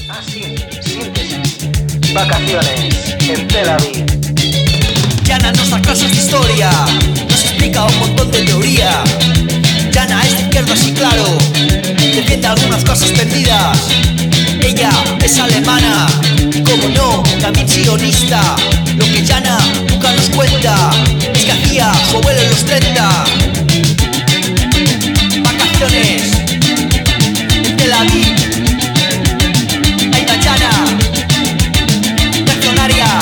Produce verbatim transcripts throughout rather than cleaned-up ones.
Ah, sí, síntesis. Vacaciones en Tel Aviv. Yana nos da clases de historia, nos explica un montón de teoría. Yana es de izquierda, sí claro, defiende algunas cosas perdidas. Ella es alemana, y como no, también sionista. Lo que Yana nunca nos cuenta es que hacía su abuelo en los treinta. Vacaciones en Tel Aviv. Ahí va Yana, reaccionaria.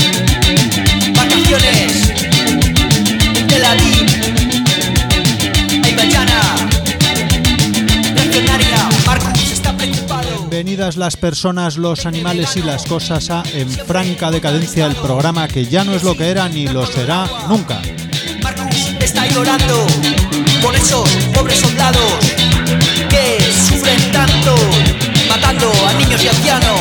Vacaciones en Tel Aviv. Ahí va Yana, reaccionaria. Marcus está preocupado. Bienvenidas las personas, los animales y las cosas a En Franca Decadencia, el programa que ya no es lo que era ni lo será nunca. Marcus está llorando por esos pobres soldados que sufren tanto, matando a niños y ancianos.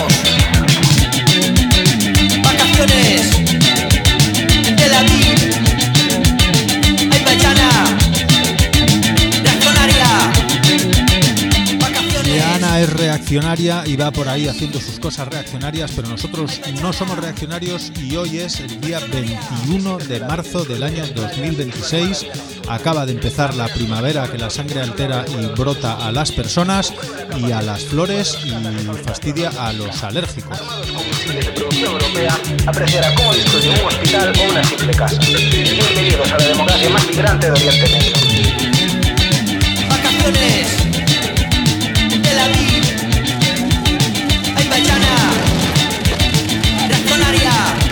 Vacaciones en Tel Aviv. Ahí va Yana, reaccionaria. Vacaciones. Yana es reaccionaria y va por ahí haciendo sus cosas reaccionarias, pero nosotros no somos reaccionarios y hoy es el día veintiuno de marzo del año dos mil veintiséis. Acaba de empezar la primavera que la sangre altera y brota a las personas y a las flores y fastidia a los alérgicos. Combustibles de producción europea apreciará cómo destruye un hospital o una simple casa. Bienvenidos a la democracia más vibrante de Oriente Medio. Vacaciones en Tel Aviv. Ahí va Yana, reaccionaria.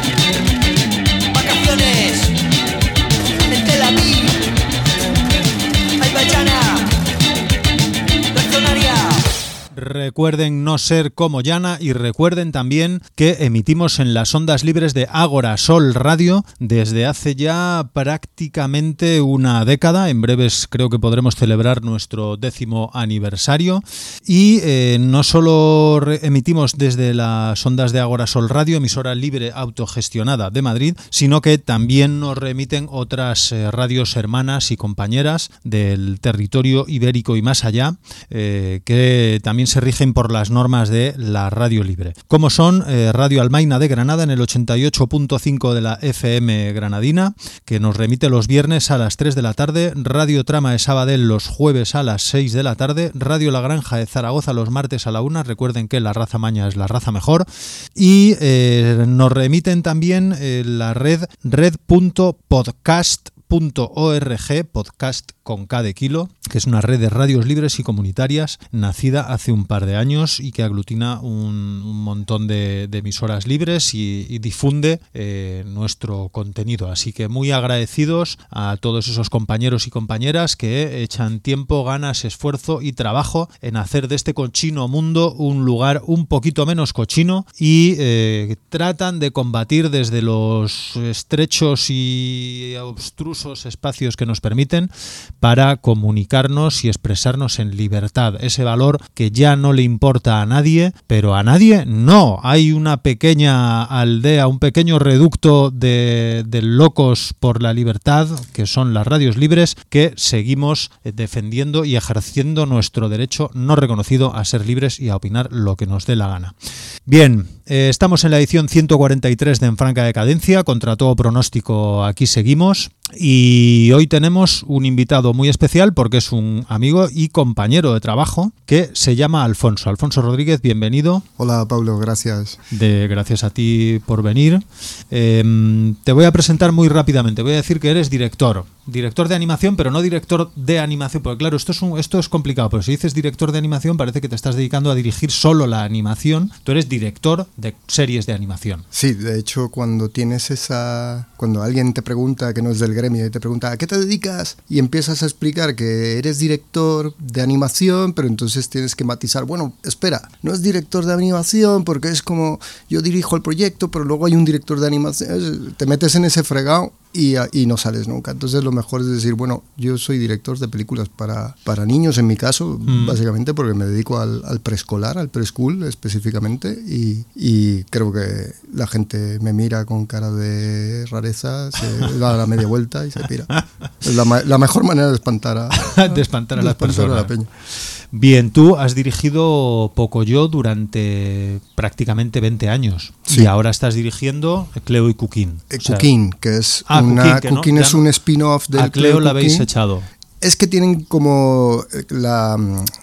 Vacaciones en Tel Aviv. Ahí va Yana, reaccionaria. Recuerden no ser como Yana y recuerden también que emitimos en las ondas libres de Ágora Sol Radio desde hace ya prácticamente una década. En breves creo que podremos celebrar nuestro décimo aniversario y eh, no solo re- emitimos desde las ondas de Ágora Sol Radio, emisora libre autogestionada de Madrid, sino que también nos remiten otras eh, radios hermanas y compañeras del territorio ibérico y más allá, eh, que también se rigen por las normas de la radio libre, como son eh, Radio Almaina de Granada en el ochenta y ocho punto cinco de la F M granadina, que nos remite los viernes a las tres de la tarde, Radio Trama de Sabadell los jueves a las seis de la tarde, Radio La Granja de Zaragoza los martes a la una, recuerden que la raza maña es la raza mejor, y eh, nos remiten también eh, la red red punto podcast punto org, podcast con K de kilo, que es una red de radios libres y comunitarias nacida hace un par de años y que aglutina un, un montón de, de emisoras libres y, y difunde eh, nuestro contenido. Así que muy agradecidos a todos esos compañeros y compañeras que echan tiempo, ganas, esfuerzo y trabajo en hacer de este cochino mundo un lugar un poquito menos cochino y eh, tratan de combatir desde los estrechos y obstrusos espacios que nos permiten para comunicarnos y expresarnos en libertad, ese valor que ya no le importa a nadie, pero a nadie no. Hay una pequeña aldea, un pequeño reducto de, de locos por la libertad, que son las radios libres, que seguimos defendiendo y ejerciendo nuestro derecho no reconocido a ser libres y a opinar lo que nos dé la gana. Bien, eh, estamos en la edición ciento cuarenta y tres de En Franca Decadencia, contra todo pronóstico aquí seguimos. Y hoy tenemos un invitado muy especial porque es un amigo y compañero de trabajo que se llama Alfonso. Alfonso Rodríguez, bienvenido. Hola Pablo, gracias. De, gracias a ti por venir. Eh, te voy a presentar muy rápidamente. Voy a decir que eres director. Director de animación, pero no director de animación. Porque claro, esto es, un, esto es complicado. Pero si dices director de animación parece que te estás dedicando a dirigir solo la animación. Tú eres director de series de animación. Sí, de hecho cuando tienes esa... Cuando alguien te pregunta, que no es del gremio, y te pregunta ¿a qué te dedicas? Y empiezas a explicar que eres director de animación, pero entonces tienes que matizar, bueno, espera, no es director de animación porque es como yo dirijo el proyecto, pero luego hay un director de animación, te metes en ese fregado y, y no sales nunca. Entonces lo mejor es decir, bueno, yo soy director de películas para, para niños en mi caso, mm. básicamente porque me dedico al, al preescolar, al preschool específicamente, y, y creo que la gente me mira con cara de rareza, se da la media vuelta y se pira. Es la, la mejor manera de espantar a, de espantar a las personas. A la peña. Bien, tú has dirigido Pocoyo durante prácticamente veinte años. Sí. Y ahora estás dirigiendo Cleo y Cuquín. Eh, o sea, Cuquín, que es ah, una, Cuquín, que Cuquín no, es no, un spin-off del a Cleo. Cleo la habéis echado. Es que tienen como la...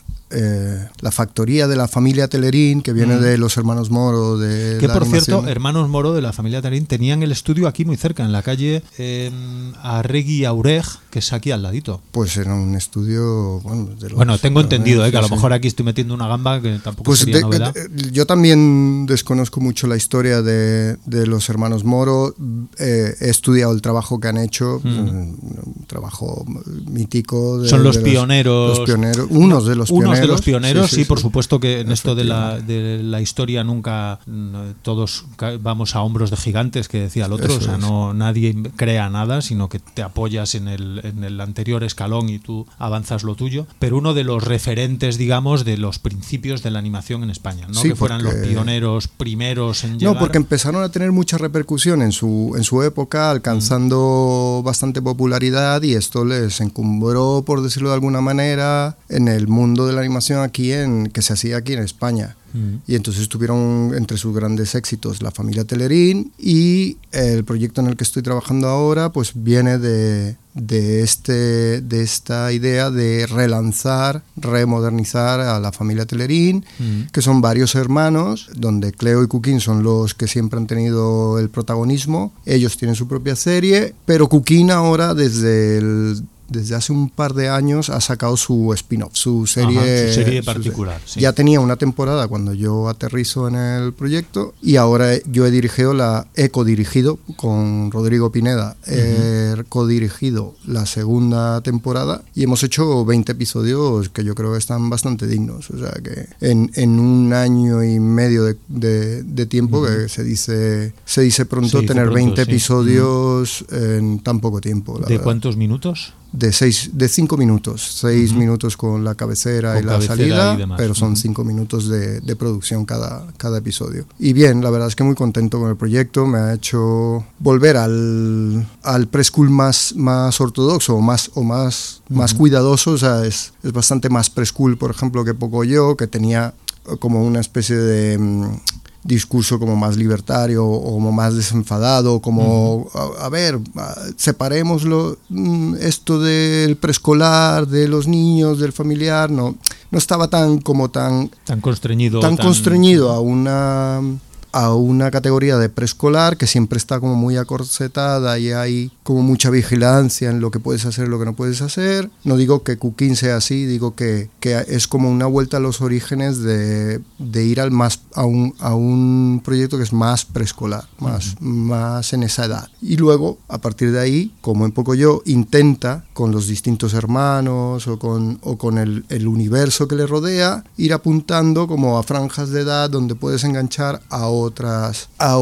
Eh, la factoría de la familia Telerín, que viene mm. de los hermanos Moro. De que la por animación. cierto, hermanos Moro de la familia Telerín tenían el estudio aquí muy cerca, en la calle eh, Arregui Aurej, que es aquí al ladito. Pues era un estudio. Bueno, de los, bueno tengo entendido, eh, que a lo sí. mejor aquí estoy metiendo una gamba que tampoco pues sería de, novedad. De, yo también desconozco mucho la historia de, de los hermanos Moro. Eh, he estudiado el trabajo que han hecho, mm. un trabajo mítico. De, Son los de pioneros. Los, los pioneros. Unos de los unos pioneros. de los pioneros, sí, sí, sí, sí, por sí. supuesto que en esto de la, de la historia nunca todos vamos a hombros de gigantes, que decía el otro. Eso o sea, es. no nadie crea nada, sino que te apoyas en el, en el anterior escalón y tú avanzas lo tuyo. Pero uno de los referentes, digamos, de los principios de la animación en España, ¿no? Sí, que fueran porque... los pioneros primeros en llegar. No, porque empezaron a tener mucha repercusión en su, en su época, alcanzando mm. bastante popularidad, y esto les encumbró, por decirlo de alguna manera, en el mundo de la animación aquí en, que se hacía aquí en España. Mm. Y entonces tuvieron entre sus grandes éxitos la familia Telerín, y el proyecto en el que estoy trabajando ahora pues viene de, de, este, de esta idea de relanzar, remodernizar a la familia Telerín, mm. que son varios hermanos, donde Cleo y Cuquín son los que siempre han tenido el protagonismo. Ellos tienen su propia serie, pero Cuquín ahora desde el desde hace un par de años ha sacado su spin-off, su serie, Ajá, su serie particular. Su, sí. Ya tenía una temporada cuando yo aterrizo en el proyecto, y ahora yo he dirigido la he codirigido con Rodrigo Pineda, uh-huh. he codirigido la segunda temporada, y hemos hecho veinte episodios que yo creo que están bastante dignos. O sea que en, en un año y medio de, de, de tiempo, uh-huh. que se dice se dice pronto, sí, tener pronto, veinte sí. episodios uh-huh. en tan poco tiempo. La ¿De verdad. cuántos minutos? De seis, de cinco minutos, seis uh-huh. minutos con la cabecera con y la cabecera salida, y pero son uh-huh. cinco minutos de, de producción cada, cada episodio. Y bien, la verdad es que muy contento con el proyecto, me ha hecho volver al, al preschool más, más ortodoxo, más, o más, uh-huh. más cuidadoso. O sea, es, es bastante más preschool, por ejemplo, que Pocoyo, que tenía como una especie de... Um, discurso como más libertario o como más desenfadado, como uh-huh. a, a ver, separémoslo, esto del preescolar, de los niños, del familiar, no, no estaba tan como tan tan constreñido tan, tan... constreñido a una a una categoría de preescolar que siempre está como muy acorsetada, y hay como mucha vigilancia en lo que puedes hacer, lo que no puedes hacer. No digo que Cuquín sea así, digo que, que es como una vuelta a los orígenes de, de ir al más, a, un, a un proyecto que es más preescolar, más, uh-huh. más en esa edad. Y luego, a partir de ahí, como en Pocoyo, intenta con los distintos hermanos o con, o con el, el universo que le rodea, ir apuntando como a franjas de edad donde puedes enganchar a otras, a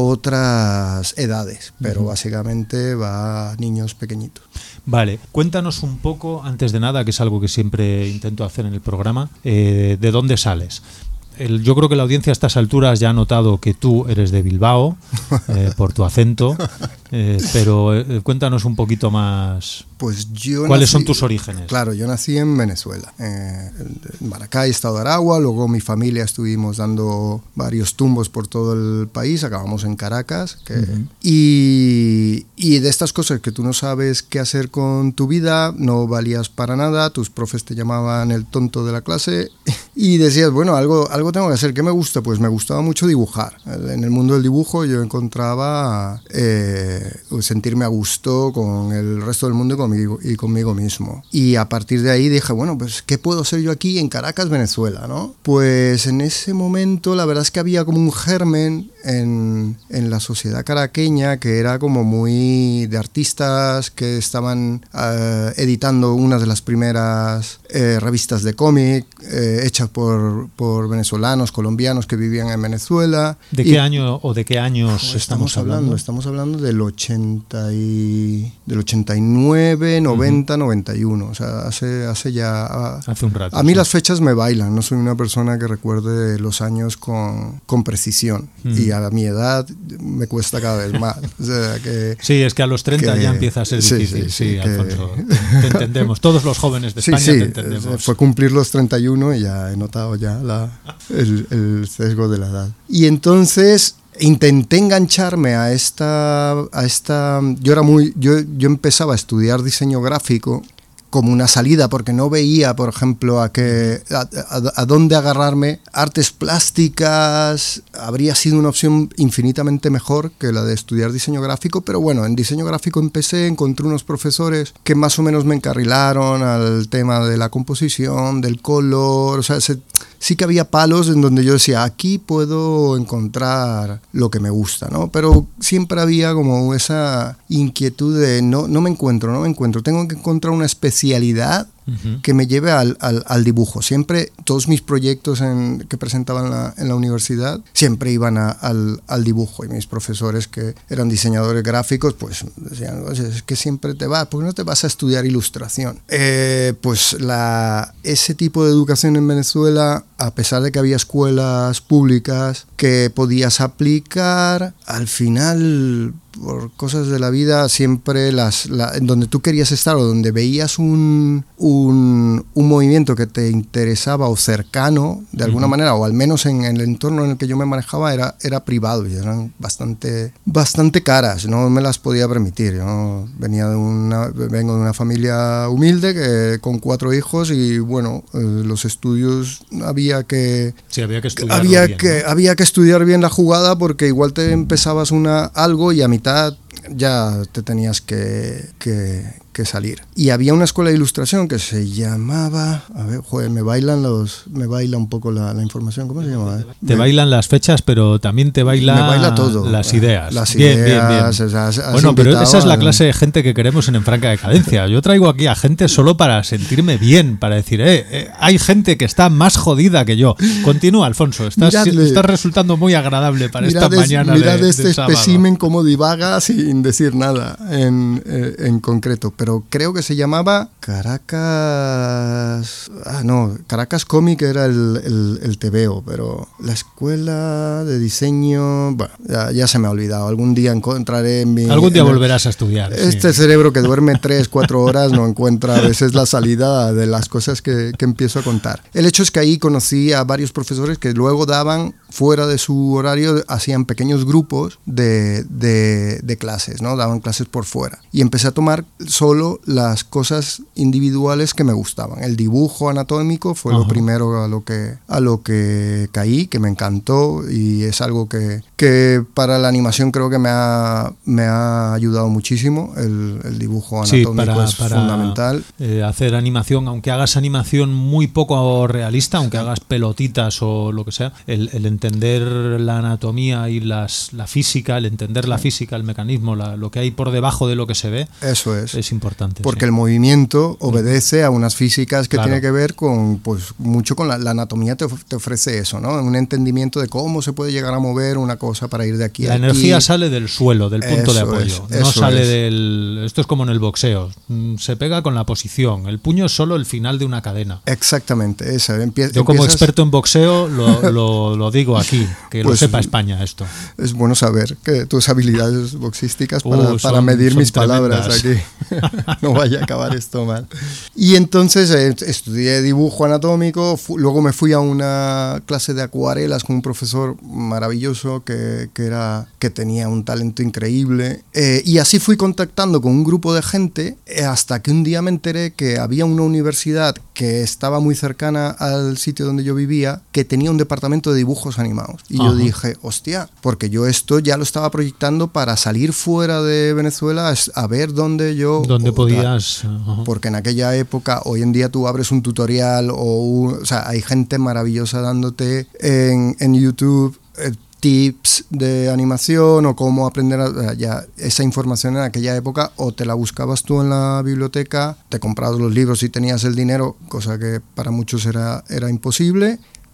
otras edades, pero uh-huh. básicamente va a niños pequeñitos. Vale, cuéntanos un poco, antes de nada, que es algo que siempre intento hacer en el programa, eh, ¿de dónde sales? El, yo creo que la audiencia a estas alturas ya ha notado que tú eres de Bilbao, eh, por tu acento, eh, pero eh, cuéntanos un poquito más. Pues yo ¿Cuáles nací, son tus orígenes? Claro, yo nací en Venezuela, eh, en Maracay, estado de Aragua. Luego mi familia estuvimos dando varios tumbos por todo el país, acabamos en Caracas. Que, uh-huh. y, y de estas cosas que tú no sabes qué hacer con tu vida, no valías para nada, tus profes te llamaban el tonto de la clase y decías, bueno, algo, algo tengo que hacer. ¿Qué me gusta? Pues me gustaba mucho dibujar. En el mundo del dibujo yo encontraba eh, sentirme a gusto con el resto del mundo y con y conmigo mismo. Y a partir de ahí dije, bueno, pues ¿qué puedo hacer yo aquí en Caracas, Venezuela, ¿no? Pues en ese momento la verdad es que había como un germen en, en la sociedad caraqueña que era como muy de artistas que estaban uh, editando una de las primeras eh, revistas de cómic eh, hechas por, por venezolanos, colombianos que vivían en Venezuela. ¿De qué año o de qué años pues estamos, estamos hablando? hablando? Estamos hablando del ochenta y del ochenta y nueve, noventa, uh-huh. noventa y uno, o sea, hace, hace ya... Hace un rato. A mí sí. las fechas me bailan, no soy una persona que recuerde los años con, con precisión, uh-huh. y y a mi edad me cuesta cada vez más. O sea, que, sí, es que a los treinta que, ya empieza a ser difícil. Sí, sí, sí, sí Alfonso, que... te entendemos. Todos los jóvenes de España sí, sí, te entendemos. Fue cumplir los treinta y uno y ya he notado ya la, el, el sesgo de la edad. Y entonces intenté engancharme a esta, a esta yo era muy, yo, yo empezaba a estudiar diseño gráfico como una salida, porque no veía, por ejemplo, a, qué, a, a, a dónde agarrarme. Artes plásticas habría sido una opción infinitamente mejor que la de estudiar diseño gráfico, pero bueno, en diseño gráfico empecé, encontré unos profesores que más o menos me encarrilaron al tema de la composición, del color, o sea, se, sí que había palos en donde yo decía, aquí puedo encontrar lo que me gusta, ¿no? Pero siempre había como esa inquietud de no, no me encuentro, no me encuentro, tengo que encontrar una especie Uh-huh. que me lleve al, al, al dibujo. Siempre, todos mis proyectos en, que presentaba en la, en la universidad, siempre iban a, al, al dibujo, y mis profesores que eran diseñadores gráficos, pues decían, es que siempre te vas, ¿por qué no te vas a estudiar ilustración? Eh, pues la, ese tipo de educación en Venezuela, a pesar de que había escuelas públicas que podías aplicar, al final, por cosas de la vida, siempre las, la, en donde tú querías estar o donde veías un, un, un movimiento que te interesaba o cercano de alguna uh-huh. manera, o al menos en, en el entorno en el que yo me manejaba, era, era privado y eran bastante, bastante caras, no me las podía permitir. Yo venía de una, vengo de una familia humilde que, con cuatro hijos y bueno, eh, los estudios había que, sí, había que estudiar había bien, que, ¿no? había que estudiar bien la jugada, porque igual te empezabas una, algo y a mitad ya te tenías que, que, que salir. Y había una escuela de ilustración que se llamaba, a ver, joder, me bailan los, me baila un poco la, la información, ¿cómo se llama? Eh? Te me, bailan las fechas, pero también te baila, me baila todo, las ideas. Las bien, ideas, bien, bien. O sea, has, has bueno, pero esa es la clase de gente que queremos en En Franca Decadencia. Yo traigo aquí a gente solo para sentirme bien, para decir, eh, eh hay gente que está más jodida que yo. Continúa, Alfonso, estás, Miradle, estás resultando muy agradable para esta es, mañana mirad de, este de sábado. Espécimen cómo divaga sin decir nada en, eh, en concreto, pero creo que se llamaba Caracas, ah no, Caracas Comic era el, el, el tebeo, pero la escuela de diseño, bueno, ya, ya se me ha olvidado, algún día encontraré en mi... Algún día en volverás el, a estudiar. Este sí. Cerebro que duerme tres, cuatro horas no encuentra a veces la salida de las cosas que, que empiezo a contar. El hecho es que ahí conocí a varios profesores que luego daban, fuera de su horario, hacían pequeños grupos de, de, de clases, ¿no? Daban clases por fuera. Y empecé a tomar solo las cosas individuales que me gustaban. El dibujo anatómico fue Ajá. lo primero a lo que a lo que caí, que me encantó, y es algo que, que para la animación creo que me ha, me ha ayudado muchísimo. El, el dibujo anatómico sí, para, es para, fundamental. Eh, hacer animación, aunque hagas animación muy poco realista, aunque hagas pelotitas o lo que sea, el, el entender la anatomía y las, la física, el entender la física, el mecanismo, la, lo que hay por debajo de lo que se ve, eso es, es importante. Porque sí. el movimiento obedece a unas físicas que claro. tiene que ver con, pues, mucho con la, la anatomía te, te ofrece eso, ¿no? Un entendimiento de cómo se puede llegar a mover una cosa para ir de aquí la a aquí. La energía sale del suelo, del punto eso de apoyo. Es, no sale es. del... Esto es como en el boxeo. Se pega con la posición. El puño es solo el final de una cadena. Exactamente. Esa. Empie- Yo como empiezas... experto en boxeo lo, lo, lo digo aquí, que pues, lo sepa España esto. Es bueno saber que tus habilidades boxísticas para, uh, para son, medir son mis tremendas. palabras aquí. No vaya a acabar esto mal. Y entonces eh, estudié dibujo anatómico, fu- luego me fui a una clase de acuarelas con un profesor maravilloso que, que, era, que tenía un talento increíble. Eh, y así fui contactando con un grupo de gente eh, hasta que un día me enteré que había una universidad que estaba muy cercana al sitio donde yo vivía, que tenía un departamento de dibujos animados. Y Ajá. yo dije, hostia, porque yo esto ya lo estaba proyectando para salir fuera de Venezuela a ver dónde yo... ¿Dónde podías? Ajá. Porque en aquella época, hoy en día tú abres un tutorial o... Un, o sea, hay gente maravillosa dándote en, en YouTube... Eh, tips de animación o cómo aprender a, ya esa información en aquella época, o te la buscabas tú en la biblioteca, te comprabas los libros si tenías el dinero, cosa que para muchos era, era imposible,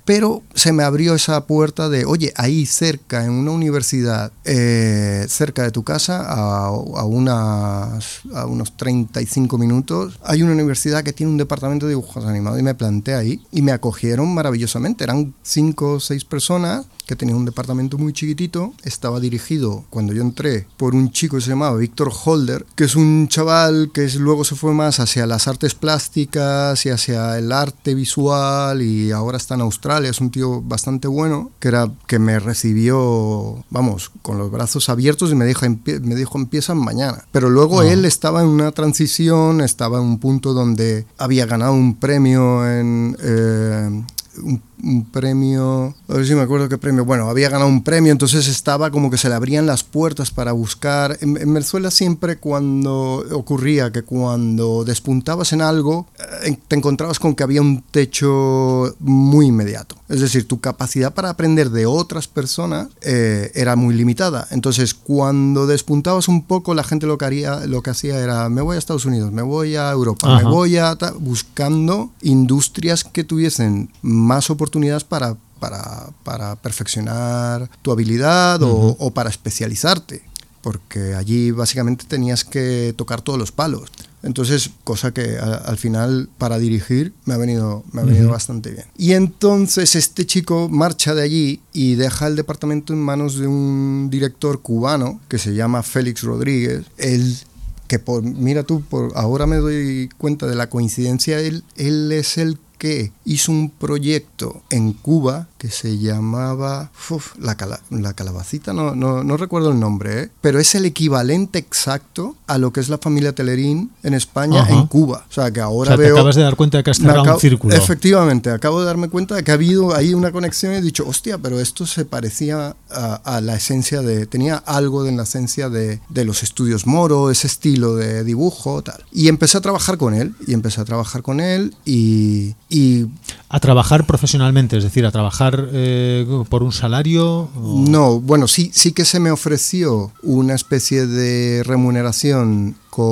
pero se me abrió esa puerta de, oye, ahí cerca, en una universidad, eh, cerca de tu casa, a, a, unas, a unos treinta y cinco minutos, hay una universidad que tiene un departamento de dibujos animados, y me planté ahí y me acogieron maravillosamente. Eran cinco o seis personas que tenía un departamento muy chiquitito. Estaba dirigido, cuando yo entré, por un chico que se llamaba Víctor Holder, que es un chaval que es, luego se fue más hacia las artes plásticas y hacia el arte visual, y ahora está en Australia. Es un tío bastante bueno, que, era, que me recibió, vamos, con los brazos abiertos, y me dijo, me dijo empiezan mañana. Pero luego oh. él estaba en una transición, estaba en un punto donde había ganado un premio en... Eh, un, un premio, a ver si me acuerdo qué premio, bueno, había ganado un premio, entonces estaba como que se le abrían las puertas para buscar. En, en Venezuela siempre cuando ocurría que cuando despuntabas en algo, eh, te encontrabas con que había un techo muy inmediato. Es decir, tu capacidad para aprender de otras personas eh, era muy limitada. Entonces, cuando despuntabas un poco, la gente lo que, haría, lo que hacía era, me voy a Estados Unidos, me voy a Europa, Ajá. me voy a... Ta, buscando industrias que tuviesen más oportunidades para, para, para perfeccionar tu habilidad uh-huh. o, o para especializarte, porque allí básicamente tenías que tocar todos los palos. Entonces, cosa que a, al final para dirigir me ha venido, me ha venido uh-huh. bastante bien. Y entonces este chico marcha de allí y deja el departamento en manos de un director cubano que se llama Félix Rodríguez. Él, que por, mira tú, por, ahora me doy cuenta de la coincidencia, él, él es el que hizo un proyecto en Cuba que se llamaba uf, la, cala, la calabacita, no, no, no recuerdo el nombre, ¿eh? Pero es el equivalente exacto a lo que es la familia Telerín en España, Ajá. en Cuba. O sea, que ahora o sea, veo... te acabas de dar cuenta de que has cerrado acabo, un círculo. Efectivamente, acabo de darme cuenta de que ha habido ahí una conexión y he dicho, hostia, pero esto se parecía a, a la esencia de... Tenía algo de la esencia de, de los estudios Moro, ese estilo de dibujo, tal. Y empecé a trabajar con él, y empecé a trabajar con él y... y ¿A trabajar profesionalmente? Es decir, ¿a trabajar eh, por un salario? O... No, bueno, sí, sí que se me ofreció una especie de remuneración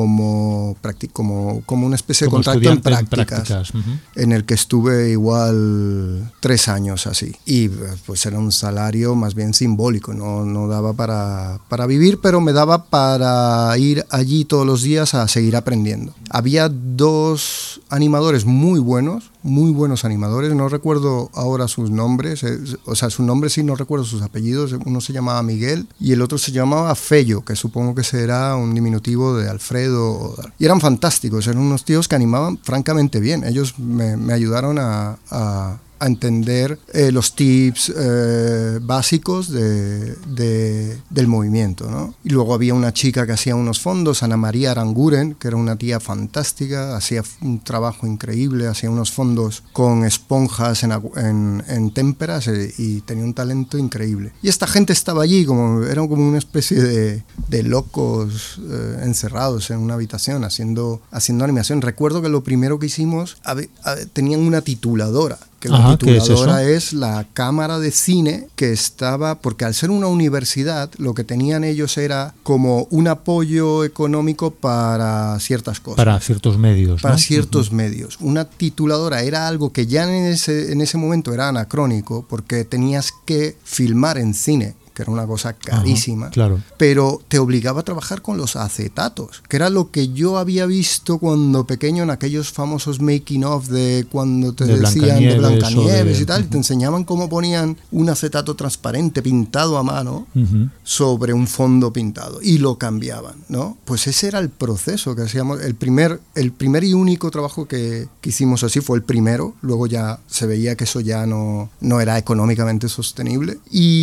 como, como, como una especie como de contrato en prácticas, en, prácticas. Uh-huh. en el que estuve igual tres años así. Y pues era un salario más bien simbólico, no, no daba para, para vivir, pero me daba para ir allí todos los días a seguir aprendiendo. Había dos animadores muy buenos, muy buenos animadores, no recuerdo ahora sus nombres, eh, o sea, sus nombres sí, no recuerdo sus apellidos. Uno se llamaba Miguel y el otro se llamaba Fello, que supongo que será un diminutivo de Alfredo. Y eran fantásticos, eran unos tíos que animaban francamente bien. Ellos me, me ayudaron a, a, a entender eh, los tips eh, básicos de, de, del movimiento, ¿no? Y luego había una chica que hacía unos fondos, Ana María Aranguren, que era una tía fantástica, hacía un trabajo increíble, hacía unos fondos con esponjas en, en, en témperas eh, y tenía un talento increíble. Y esta gente estaba allí, como, eran como una especie de, de locos eh, encerrados en una habitación haciendo, haciendo animación. Recuerdo que lo primero que hicimos, a, a, tenían una tituladora, que la Ajá, tituladora es, es la cámara de cine que estaba, porque al ser una universidad lo que tenían ellos era como un apoyo económico para ciertas cosas. Para ciertos medios. Para ¿no? ciertos uh-huh. medios. Una tituladora era algo que ya en ese, en ese momento era anacrónico, porque tenías que filmar en cine, que era una cosa carísima, Ajá, claro. pero te obligaba a trabajar con los acetatos, que era lo que yo había visto cuando pequeño en aquellos famosos making of de cuando te de decían de Blancanieves de... y tal, uh-huh. y te enseñaban cómo ponían un acetato transparente pintado a mano uh-huh. sobre un fondo pintado y lo cambiaban, ¿no? Pues ese era el proceso que hacíamos. El primer, el primer y único trabajo que, que hicimos así fue el primero, luego ya se veía que eso ya no, no era económicamente sostenible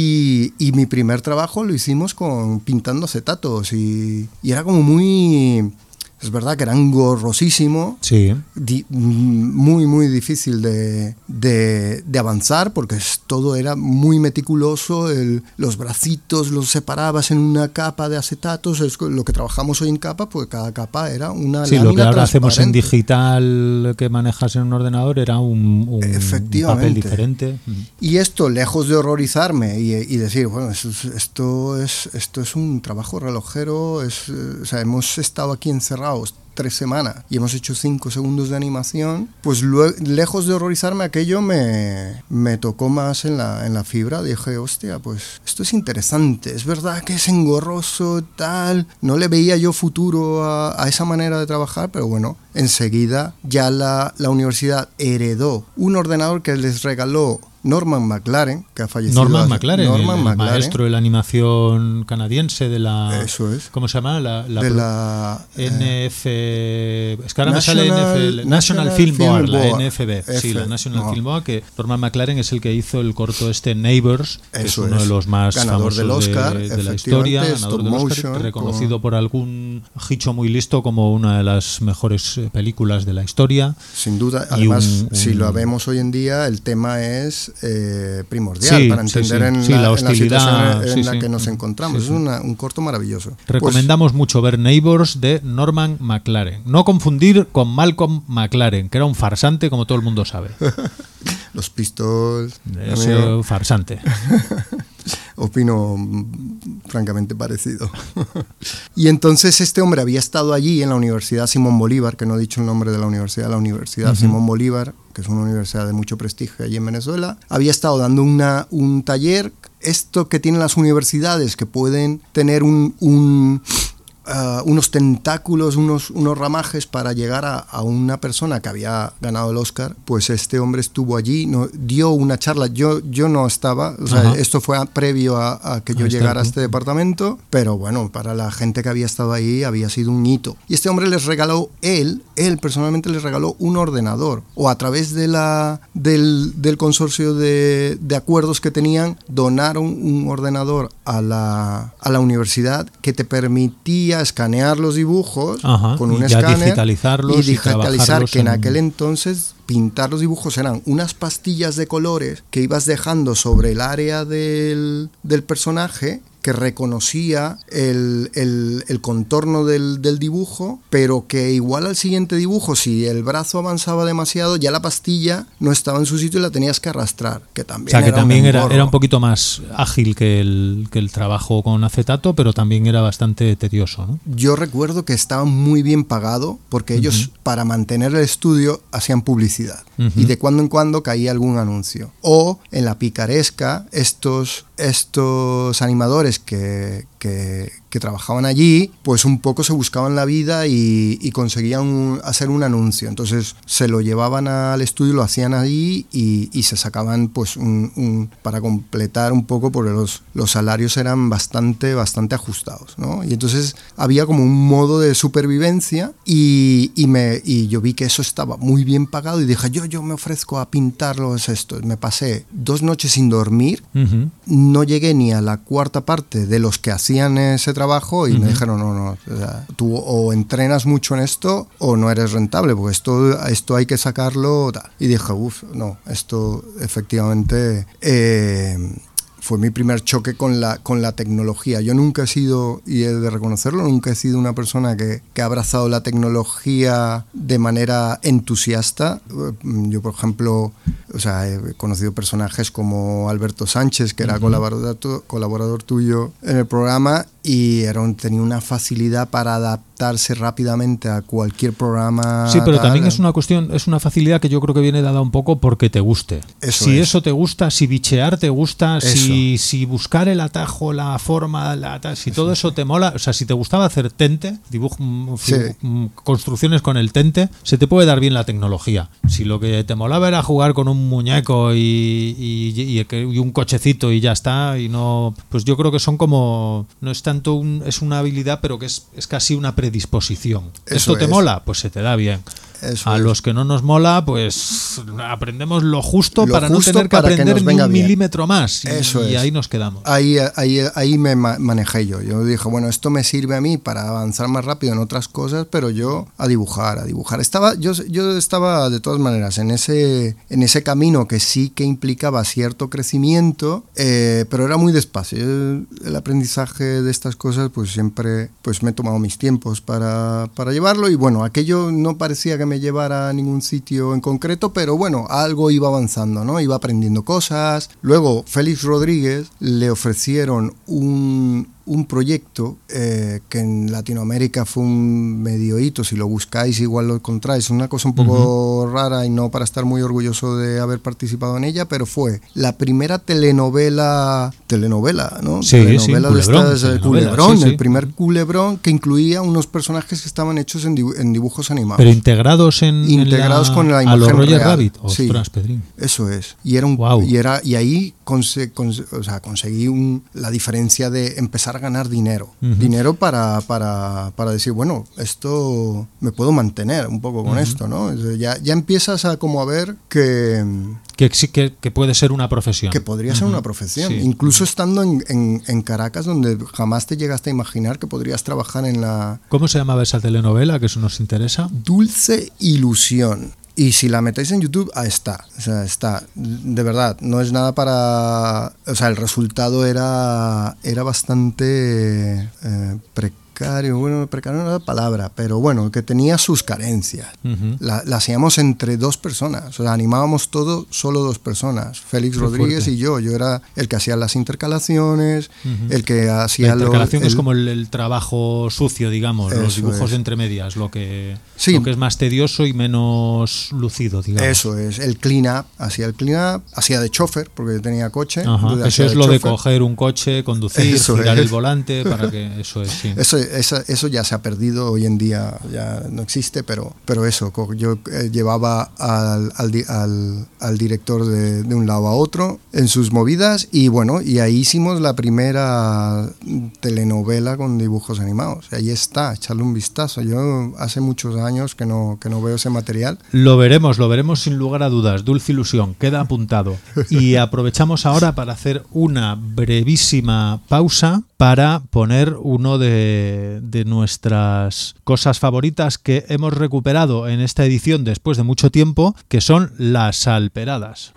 y, y mi primer trabajo lo hicimos con pintando acetatos y, y era como muy... Es verdad que era engorrosísimo, sí. di, muy, muy difícil de, de, de avanzar porque es, todo era muy meticuloso, el, los bracitos los separabas en una capa de acetatos, es lo que trabajamos hoy en capa, pues cada capa era una sí, lámina lo que ahora hacemos en transparente. Digital que manejas en un ordenador era un, un, un papel diferente. Y esto, lejos de horrorizarme y, y decir, bueno, esto, esto, es, esto es un trabajo relojero, es, o sea, hemos estado aquí encerrados trabajados tres semanas y hemos hecho cinco segundos de animación, pues luego, lejos de horrorizarme, aquello me, me tocó más en la, en la fibra. Dije, hostia, pues esto es interesante, es verdad que es engorroso, tal, no le veía yo futuro a, a esa manera de trabajar, pero bueno, enseguida ya la, la universidad heredó un ordenador que les regaló Norman McLaren, que ha fallecido. Norman McLaren, Norman el, el McLaren. maestro de la animación canadiense de la... Eso es. ¿Cómo se llama? La, la, de la N F... Es que ahora National, me sale N F, National, National Film, Film Board, Board, la N F B. F, sí, la National no. Film Board, que Norman McLaren es el que hizo el corto este Neighbors, que Eso es uno es. de los más ganador famosos del Oscar, de, de la historia, ganador del Oscar, motion, reconocido como... por algún hicho muy listo como una de las mejores películas de la historia. Sin duda, además, un, un... si lo vemos hoy en día, el tema es... Eh, primordial sí, para entender sí, sí. En, Sí, la, la hostilidad en la situación en sí, la sí. que nos encontramos. Sí, sí. Es una, un corto maravilloso. Recomendamos pues, mucho ver Neighbors de Norman McLaren. No confundir con Malcolm McLaren, que era un farsante, como todo el mundo sabe. Los Pistols. Ese farsante. Opino francamente parecido. Y entonces este hombre había estado allí en la Universidad Simón Bolívar, que no he dicho el nombre de la universidad, la Universidad uh-huh. Simón Bolívar, que es una universidad de mucho prestigio allí en Venezuela. Había estado dando una, un taller, esto que tienen las universidades, que pueden tener un... un Uh, unos tentáculos, unos, unos ramajes para llegar a, a una persona que había ganado el Oscar. Pues este hombre estuvo allí, no, dio una charla. Yo, yo no estaba, o sea, esto fue a, previo a, a que yo ahí llegara a este departamento, pero bueno, para la gente que había estado ahí había sido un hito. Y este hombre les regaló, él, él personalmente les regaló un ordenador, o a través de la, del, del consorcio de, de acuerdos que tenían, donaron un ordenador a la, a la universidad que te permitía escanear los dibujos Ajá, con un escáner digitalizarlos y digitalizar y que en aquel entonces pintar los dibujos eran unas pastillas de colores que ibas dejando sobre el área del, del personaje, que reconocía el, el, el contorno del, del dibujo, pero que igual al siguiente dibujo, si el brazo avanzaba demasiado, ya la pastilla no estaba en su sitio y la tenías que arrastrar, que también o sea, que era también un era, era un poquito más ágil que el, que el trabajo con acetato, pero también era bastante tedioso, ¿no? Yo recuerdo que estaba muy bien pagado, porque ellos, uh-huh. para mantener el estudio, hacían publicidad, uh-huh. y de cuando en cuando caía algún anuncio. O en la picaresca, estos, estos animadores que, que, que trabajaban allí, pues un poco se buscaban la vida y, y conseguían un, hacer un anuncio. Entonces se lo llevaban al estudio, lo hacían allí y, y se sacaban pues un, un, para completar un poco, porque los, los salarios eran bastante, bastante ajustados, ¿no? Y entonces había como un modo de supervivencia y, y, me, y yo vi que eso estaba muy bien pagado y dije, yo, yo me ofrezco a pintarlos estos. Me pasé dos noches sin dormir, uh-huh. no llegué ni a la cuarta parte de los que hacían ese trabajo y uh-huh. me dijeron, no, no, o sea, tú o entrenas mucho en esto o no eres rentable, porque esto, esto hay que sacarlo, tal. Y dije, uff, no, esto efectivamente... Eh, fue mi primer choque con la, con la tecnología. Yo nunca he sido, y he de reconocerlo, nunca he sido una persona que, que ha abrazado la tecnología de manera entusiasta. Yo, por ejemplo, o sea, he conocido personajes como Alberto Sánchez, que era uh-huh. colaborador, tu, colaborador tuyo en el programa, y era un, tenía una facilidad para adaptarse rápidamente a cualquier programa. Sí, pero tal. También es una cuestión, es una facilidad que yo creo que viene dada un poco porque te guste. Eso si es. eso te gusta, si bichear te gusta, eso. si, si buscar el atajo, la forma, la, si todo eso te mola, o sea, si te gustaba hacer tente, dibujo, sí. construcciones con el tente, se te puede dar bien la tecnología. Si lo que te molaba era jugar con un muñeco y, y, y, y un cochecito y ya está, y no, pues yo creo que son como, no es tanto un, es una habilidad, pero que es, es casi una predisposición. Eso ¿Esto te es. mola? Pues se te da bien. Eso a es. los que no nos mola, pues aprendemos lo justo lo para justo no tener que aprender ni un bien. milímetro más. Y, Eso y es. ahí nos quedamos. Ahí, ahí, ahí me manejé yo. Yo dije, bueno, esto me sirve a mí para avanzar más rápido en otras cosas, pero yo a dibujar, a dibujar. Estaba, yo, yo estaba de todas maneras en ese, en ese camino que sí que implicaba cierto crecimiento, eh, pero era muy despacio. Yo, el aprendizaje de estas cosas, pues siempre pues me he tomado mis tiempos para, para llevarlo, y bueno, aquello no parecía que me llevara a ningún sitio en concreto, pero bueno, algo iba avanzando, ¿no? Iba aprendiendo cosas. Luego, Félix Rodríguez le ofrecieron un, un proyecto eh, que en Latinoamérica fue un medio hito, si lo buscáis igual lo encontráis, una cosa un poco uh-huh. rara y no para estar muy orgulloso de haber participado en ella, pero fue la primera telenovela, telenovela, ¿no? Sí, telenovela sí, de culebrón, estas, telenovela, culebrón, sí, el sí. primer culebrón que incluía unos personajes que estaban hechos en, dibu- en dibujos animados. Pero integrados en, integrados en la, con la a imagen los Roger real. Rabbit. Ostras, Sí, Pedrín. eso es. Y era un Wow. y era y ahí conse, conse, o sea, conseguí un, la diferencia de empezar a ganar dinero. Uh-huh. Dinero para, para, para decir, bueno, esto me puedo mantener un poco con uh-huh. esto, ¿no? Ya, ya empiezas a como a ver que Que, que, que puede ser una profesión. Que podría ser uh-huh. una profesión. Sí. Incluso estando en, en, en Caracas, donde jamás te llegaste a imaginar que podrías trabajar en la... ¿Cómo se llamaba esa telenovela? Que eso nos interesa. Dulce Ilusión. Y si la metéis en YouTube, ahí está. O sea, está. De verdad, no es nada para... O sea, el resultado era, era bastante eh, precario. Bueno, precario no es la palabra, pero bueno, que tenía sus carencias. Uh-huh. La, la hacíamos entre dos personas. O sea, animábamos todo, solo dos personas. Félix Qué Rodríguez fuerte. Y yo. Yo era el que hacía las intercalaciones, uh-huh. el que hacía... La intercalación lo, es el, como el, el trabajo sucio, digamos, los dibujos es. de entre medias, lo que, sí. lo que es más tedioso y menos lucido, digamos. Eso es, el clean-up, hacía el clean-up, hacía de chofer, porque tenía coche. Ajá, eso es de lo chofer. De coger un coche, conducir, eso girar es. el volante, para que eso es, sí. Eso, eso, eso ya se ha perdido, hoy en día ya no existe, pero, pero eso, yo eh, llevaba al, al, al, al director de, de un lado a otro en sus movidas y bueno, y ahí hicimos la primera telenovela con dibujos animados. Y ahí está, echarle un vistazo. Yo hace muchos años que no, que no veo ese material. Lo veremos, lo veremos sin lugar a dudas. Dulce Ilusión, queda apuntado. Y aprovechamos ahora para hacer una brevísima pausa para poner uno de, de nuestras cosas favoritas que hemos recuperado en esta edición después de mucho tiempo, que son las alperadas.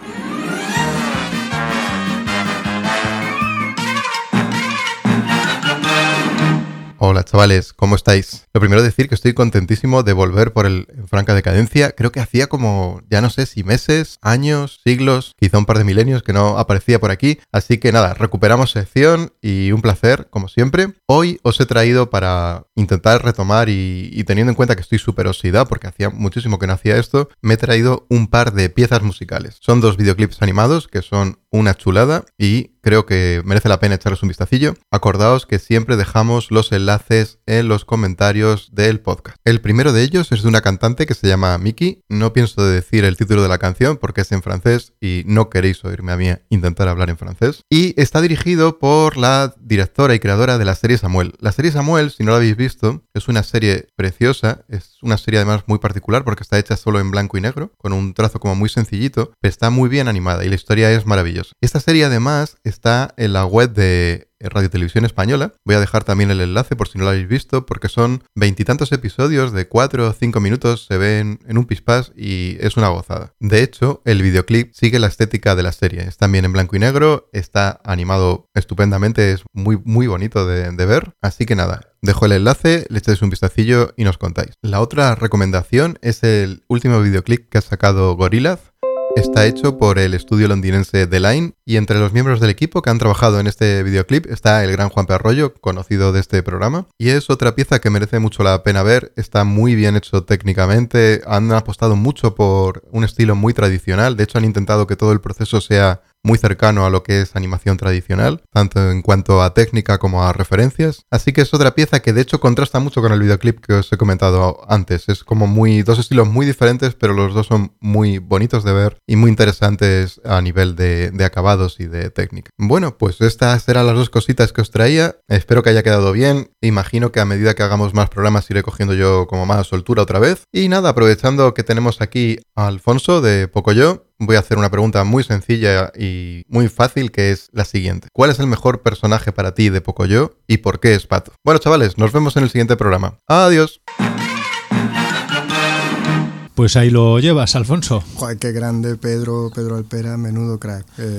Hola chavales, ¿cómo estáis? Lo primero decir que estoy contentísimo de volver por el en franca decadencia. Creo que hacía como, ya no sé si meses, años, siglos, quizá un par de milenios que no aparecía por aquí. Así que nada, recuperamos sección y un placer, como siempre. Hoy os he traído para intentar retomar y, y teniendo en cuenta que estoy súper oxidado porque hacía muchísimo que no hacía esto, me he traído un par de piezas musicales. Son dos videoclips animados que son una chulada y creo que merece la pena echarles un vistacillo. Acordaos que siempre dejamos los enlaces en los comentarios del podcast. El primero de ellos es de una cantante que se llama Miki. No pienso decir el título de la canción porque es en francés y no queréis oírme a mí intentar hablar en francés. Y está dirigido por la directora y creadora de la serie Samuel. La serie Samuel, si no la habéis visto, es una serie preciosa. Es una serie además muy particular porque está hecha solo en blanco y negro, con un trazo como muy sencillito, pero está muy bien animada y la historia es maravillosa. Esta serie además está en la web de Radio Televisión Española. Voy a dejar también el enlace por si no lo habéis visto, porque son veintitantos episodios de cuatro o cinco minutos, se ven en un pispás y es una gozada. De hecho, el videoclip sigue la estética de la serie. Es también en blanco y negro, está animado estupendamente, es muy, muy bonito de, de ver. Así que nada, dejo el enlace, le echáis un vistacillo y nos contáis. La otra recomendación es el último videoclip que ha sacado Gorillaz. Está hecho por el estudio londinense The Line y entre los miembros del equipo que han trabajado en este videoclip está el gran Juanpe Arroyo, conocido de este programa, y es otra pieza que merece mucho la pena ver. Está muy bien hecho técnicamente, han apostado mucho por un estilo muy tradicional, de hecho han intentado que todo el proceso sea muy cercano a lo que es animación tradicional, tanto en cuanto a técnica como a referencias. Así que es otra pieza que de hecho contrasta mucho con el videoclip que os he comentado antes. Es como muy dos estilos muy diferentes, pero los dos son muy bonitos de ver y muy interesantes a nivel de, de acabados y de técnica. Bueno, pues estas eran las dos cositas que os traía. Espero que haya quedado bien. Imagino que a medida que hagamos más programas iré cogiendo yo como más soltura otra vez. Y nada, aprovechando que tenemos aquí a Alfonso de Pocoyo, voy a hacer una pregunta muy sencilla y muy fácil, que es la siguiente. ¿Cuál es el mejor personaje para ti de Pocoyo y por qué es Pato? Bueno, chavales, nos vemos en el siguiente programa. ¡Adiós! Pues ahí lo llevas, Alfonso. Joder, qué grande Pedro, Pedro Alpera, menudo crack. Eh,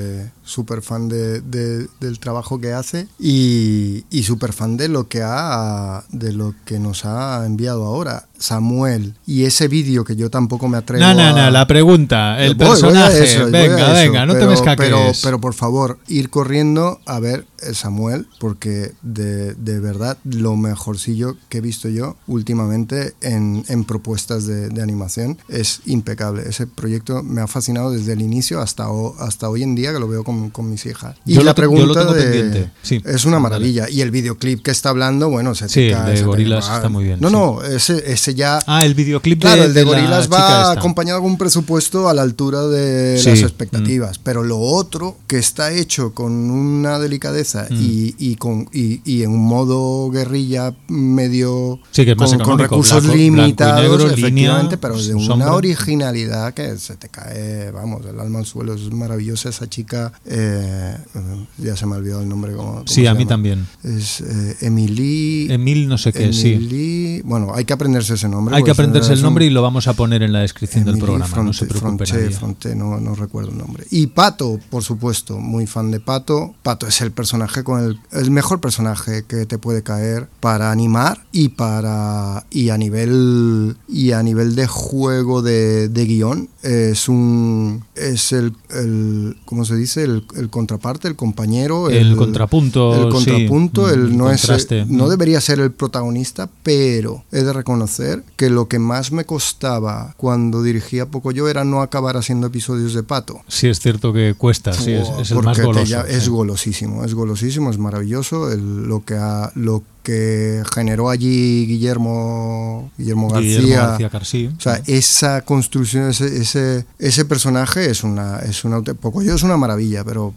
súper fan de, de, del trabajo que hace y, y súper fan de lo que ha, de lo que nos ha enviado ahora. Samuel, y ese vídeo que yo tampoco me atrevo no, no, a... No, no, la pregunta, el voy, personaje, voy eso, venga, venga, no pero, te ves pero, es. pero por favor, ir corriendo a ver el Samuel, porque de, de verdad lo mejorcillo que he visto yo últimamente en, en propuestas de, de animación es impecable. Ese proyecto me ha fascinado desde el inicio hasta, o, hasta hoy en día, que lo veo con, con mis hijas. Y yo la lo, pregunta yo lo tengo de, pendiente. Sí, es una maravilla. Vale. Y el videoclip que está hablando, bueno, se te sí, cae, el de se Gorilas te... está muy bien. No, sí. no, ese, ese ya... Ah, el videoclip claro, de, el de, de Gorilas va esta. acompañado con un presupuesto a la altura de sí. las expectativas, mm. pero lo otro que está hecho con una delicadeza mm. y, y, con, y, y en un modo guerrilla medio sí, que es más con, con recursos blanco, limitados, blanco y negro, efectivamente, línea, pero de sombra. una originalidad que se te cae, vamos, el alma al suelo. Es maravillosa esa chica, eh, ya se me ha olvidado el nombre. ¿Cómo, cómo sí, a llama? mí también. Es eh, Emily... Emil no sé qué, Emily, sí. Bueno, hay que aprenderse ese nombre. Hay que aprenderse el nombre y lo vamos a poner en la descripción Emily del programa, Fronte, no se preocupen. Fronte, Fronte, no, no recuerdo el nombre. Y Pato, por supuesto, muy fan de Pato. Pato es el personaje con el, el mejor personaje que te puede caer para animar y para y a nivel y a nivel de juego de, de guión. Es un es el, el ¿cómo se dice? El, el contraparte, el compañero, el, el contrapunto, el contrapunto, sí, el no contraste. es no debería ser el protagonista, pero he de reconocer que lo que más me costaba cuando dirigía Pocoyo era no acabar haciendo episodios de Pato. Sí, es cierto que cuesta, sí, es, es el más goloso. Ya, es sí. golosísimo, es golosísimo, es maravilloso el, lo que ha, lo que generó allí Guillermo Guillermo García, Guillermo García Carsí. O sea, esa construcción, ese ese, ese personaje es una es una Pocoyo es una maravilla, pero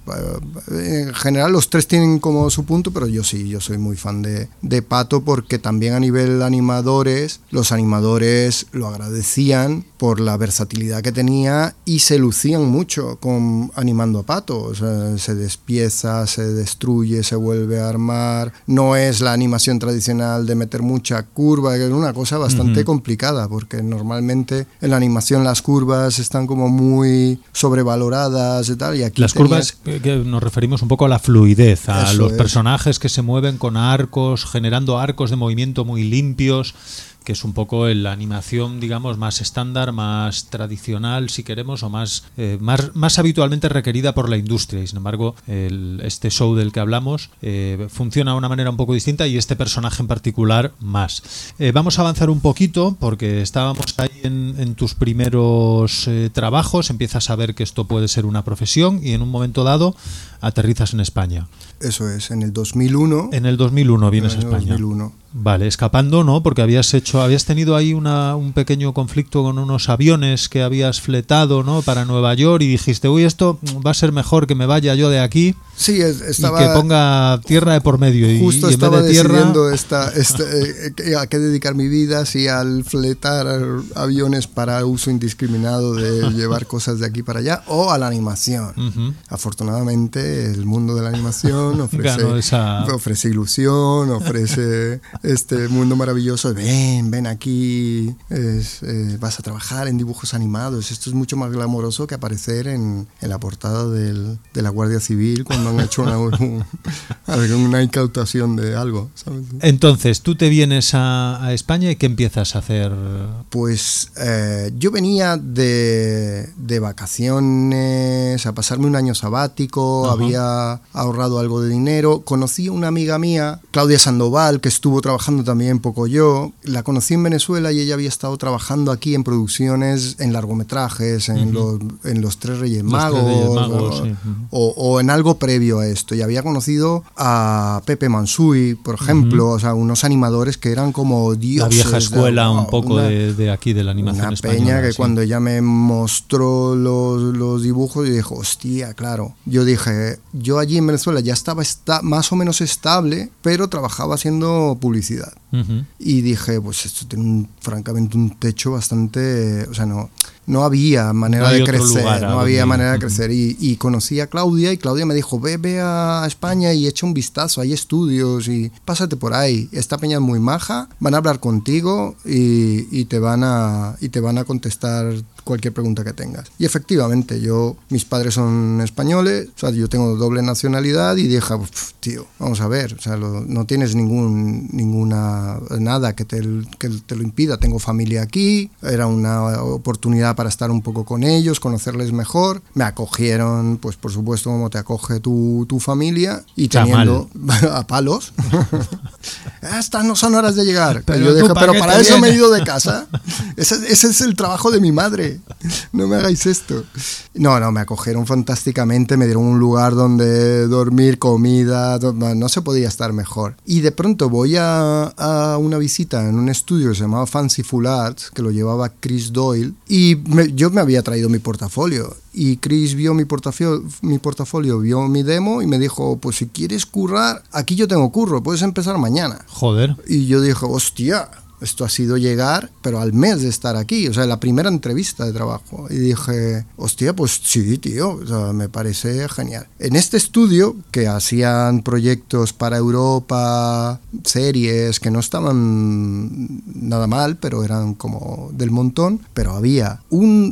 eh, en general los tres tienen como su punto, pero yo sí, yo soy muy fan de, de Pato, porque también a nivel animadores, los animadores lo agradecían por la versatilidad que tenía y se lucían mucho con animando a Pato. O sea, se despieza, se destruye, se vuelve a armar. No es la animación tradicional de meter mucha curva, que es una cosa bastante uh-huh. complicada, porque normalmente en la animación las curvas están como muy sobrevaloradas y tal, y aquí las tenías... curvas que nos referimos un poco a la fluidez, a Eso los es. personajes que se mueven con arcos, generando arcos de movimiento muy limpios, que es un poco la animación, digamos, más estándar, más tradicional, si queremos, o más, eh, más, más habitualmente requerida por la industria. Y sin embargo, el, este show del que hablamos eh, funciona de una manera un poco distinta, y este personaje en particular más. Eh, vamos a avanzar un poquito, porque estábamos ahí en, en tus primeros eh, trabajos, empiezas a ver que esto puede ser una profesión, y en un momento dado aterrizas en España. Eso es, en el dos mil uno. En el dos mil uno vienes a España. dos mil uno. Vale, escapando, ¿no? Porque habías hecho, habías tenido ahí una, un pequeño conflicto con unos aviones que habías fletado, ¿no? Para Nueva York, y dijiste, uy, esto va a ser mejor que me vaya yo de aquí. Sí, estaba, y que ponga tierra de por medio. Y, justo y en estaba vez de tierra, decidiendo esta, esta, eh, a qué dedicar mi vida, si al fletar aviones para uso indiscriminado de llevar cosas de aquí para allá, o a la animación. Uh-huh. Afortunadamente, el mundo de la animación ofrece, esa... ofrece ilusión, ofrece este mundo maravilloso. Ven, ven aquí, es, eh, vas a trabajar en dibujos animados. Esto es mucho más glamoroso que aparecer en, en la portada del, de la Guardia Civil cuando han hecho una, un, una incautación de algo, ¿sabes? Entonces, tú te vienes a, a España, y ¿qué empiezas a hacer? Pues eh, yo venía de, de vacaciones, a pasarme un año sabático. Uh-huh. Había ahorrado algo de dinero. Conocí a una amiga mía, Claudia Sandoval, que estuvo trabajando también en Pocoyo. La conocí en Venezuela y ella había estado trabajando aquí en producciones, en largometrajes, en, uh-huh. los, en Los Tres Reyes Magos, Los Tres Reyes Magos o, sí. o, o en algo previo a esto. Y había conocido a Pepe Mansui, por ejemplo, uh-huh. o sea, unos animadores que eran como dioses. La vieja escuela, de, un poco una, de, de aquí, de la animación una española. Una peña que sí. cuando ella me mostró los, los dibujos, y dijo, hostia, claro. Yo dije, yo allí en Venezuela ya estaba esta, más o menos estable, pero trabajaba haciendo publicidad. Uh-huh. Y dije, pues esto tiene un, francamente un techo bastante, o sea, no, no había manera no de crecer, lugar, no había manera de crecer. Y, y conocí a Claudia y Claudia me dijo, ve, ve a España y echa un vistazo, hay estudios y pásate por ahí. Esta peña es muy maja, van a hablar contigo y, y, te, van a, y te van a contestar cualquier pregunta que tengas. Y efectivamente, yo, mis padres son españoles, o sea, yo tengo doble nacionalidad y dije, tío, vamos a ver, o sea, lo, no tienes ningún, ninguna, nada que te, que te lo impida. Tengo familia aquí, era una oportunidad para estar un poco con ellos, conocerles mejor. Me acogieron, pues por supuesto, como te acoge tu, tu familia y teniendo a palos. Estas no son horas de llegar. Pero, yo dije, pero para eso me he ido de casa. Ese, ese es el trabajo de mi madre. No me hagáis esto. No, no, me acogieron fantásticamente, me dieron un lugar donde dormir, comida, no se podía estar mejor. Y de pronto voy a, a una visita en un estudio que se llamaba Fanciful Arts, que lo llevaba Chris Doyle, y me, yo me había traído mi portafolio. Y Chris vio mi portafolio, mi portafolio, vio mi demo y me dijo, pues si quieres currar, aquí yo tengo curro, puedes empezar mañana. Joder. Y yo dije, hostia, esto ha sido llegar, pero al mes de estar aquí, o sea, la primera entrevista de trabajo. Y dije, hostia, pues sí, tío, o sea, me parece genial. En este estudio, que hacían proyectos para Europa, series que no estaban nada mal, pero eran como del montón, pero había un,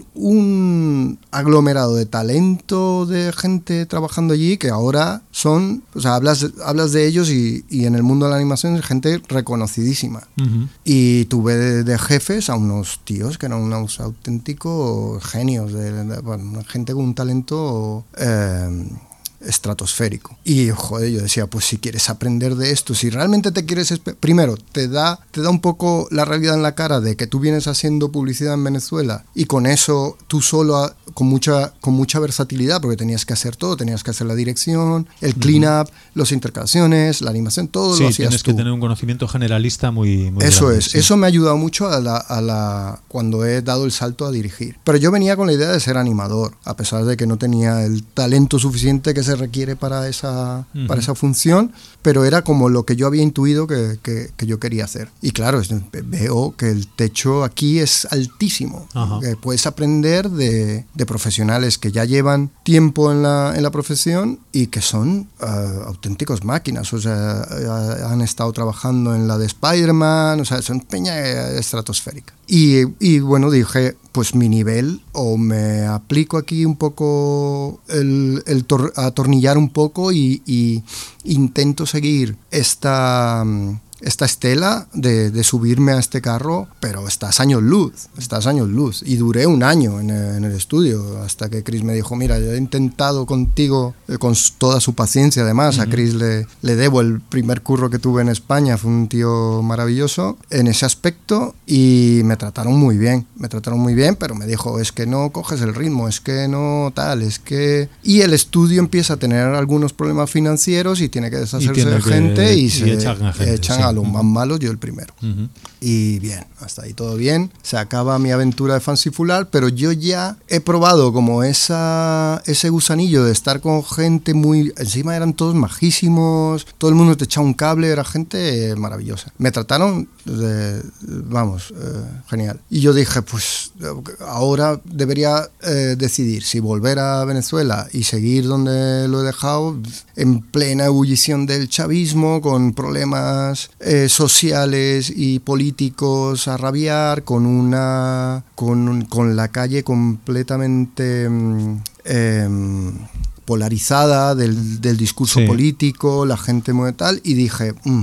un aglomerado de talento de gente trabajando allí que ahora son, o sea, hablas, hablas de ellos y, y en el mundo de la animación es gente reconocidísima. Uh-huh. Y Y tuve de, de jefes a unos tíos que eran unos auténticos genios, de, de, bueno, gente con un talento eh, estratosférico. Y joder, yo decía, pues si quieres aprender de esto, si realmente te quieres, primero te da te da un poco la realidad en la cara de que tú vienes haciendo publicidad en Venezuela y con eso tú solo con mucha con mucha versatilidad, porque tenías que hacer todo, tenías que hacer la dirección, el clean-up, uh-huh. las intercalaciones, la animación, todo sí, lo hacías tienes tú. que tener un conocimiento generalista muy, muy eso grande, es, sí. Eso me ha ayudado mucho a la, a la cuando he dado el salto a dirigir. Pero yo venía con la idea de ser animador, a pesar de que no tenía el talento suficiente que se requiere para esa, uh-huh. para esa función, pero era como lo que yo había intuido que, que, que yo quería hacer. Y claro, veo que el techo aquí es altísimo. Uh-huh. Que puedes aprender de, de profesionales que ya llevan tiempo en la, en la profesión y que son uh, auténticos máquinas. O sea, uh, han estado trabajando en la de Spider-Man, o sea, son peña estratosférica. Y, y bueno, dije, pues mi nivel, o me aplico aquí un poco, el, el tor- atornillar un poco y, y intento seguir esta... esta estela de, de subirme a este carro, pero estás años luz, estás años luz. Y duré un año en el, en el estudio, hasta que Chris me dijo, mira, yo he intentado contigo, eh, con toda su paciencia además, uh-huh. a Chris le, le debo el primer curro que tuve en España, fue un tío maravilloso en ese aspecto y me trataron muy bien, me trataron muy bien, pero me dijo, es que no coges el ritmo, es que no tal, es que... Y el estudio empieza a tener algunos problemas financieros y tiene que deshacerse de gente y, y se echan, gente, echan sí. a los más malos, yo el primero. Uh-huh. Y bien, hasta ahí todo bien. Se acaba mi aventura de Fanciful Art, pero yo ya he probado como esa, ese gusanillo de estar con gente muy... Encima eran todos majísimos, todo el mundo te echaba un cable, era gente maravillosa. Me trataron, de, vamos, eh, genial. Y yo dije, pues ahora debería eh, decidir si volver a Venezuela y seguir donde lo he dejado, en plena ebullición del chavismo, con problemas eh, sociales y políticos a rabiar, con una con, con la calle completamente eh, polarizada del, del discurso sí. político, la gente muy tal, y dije, mmm,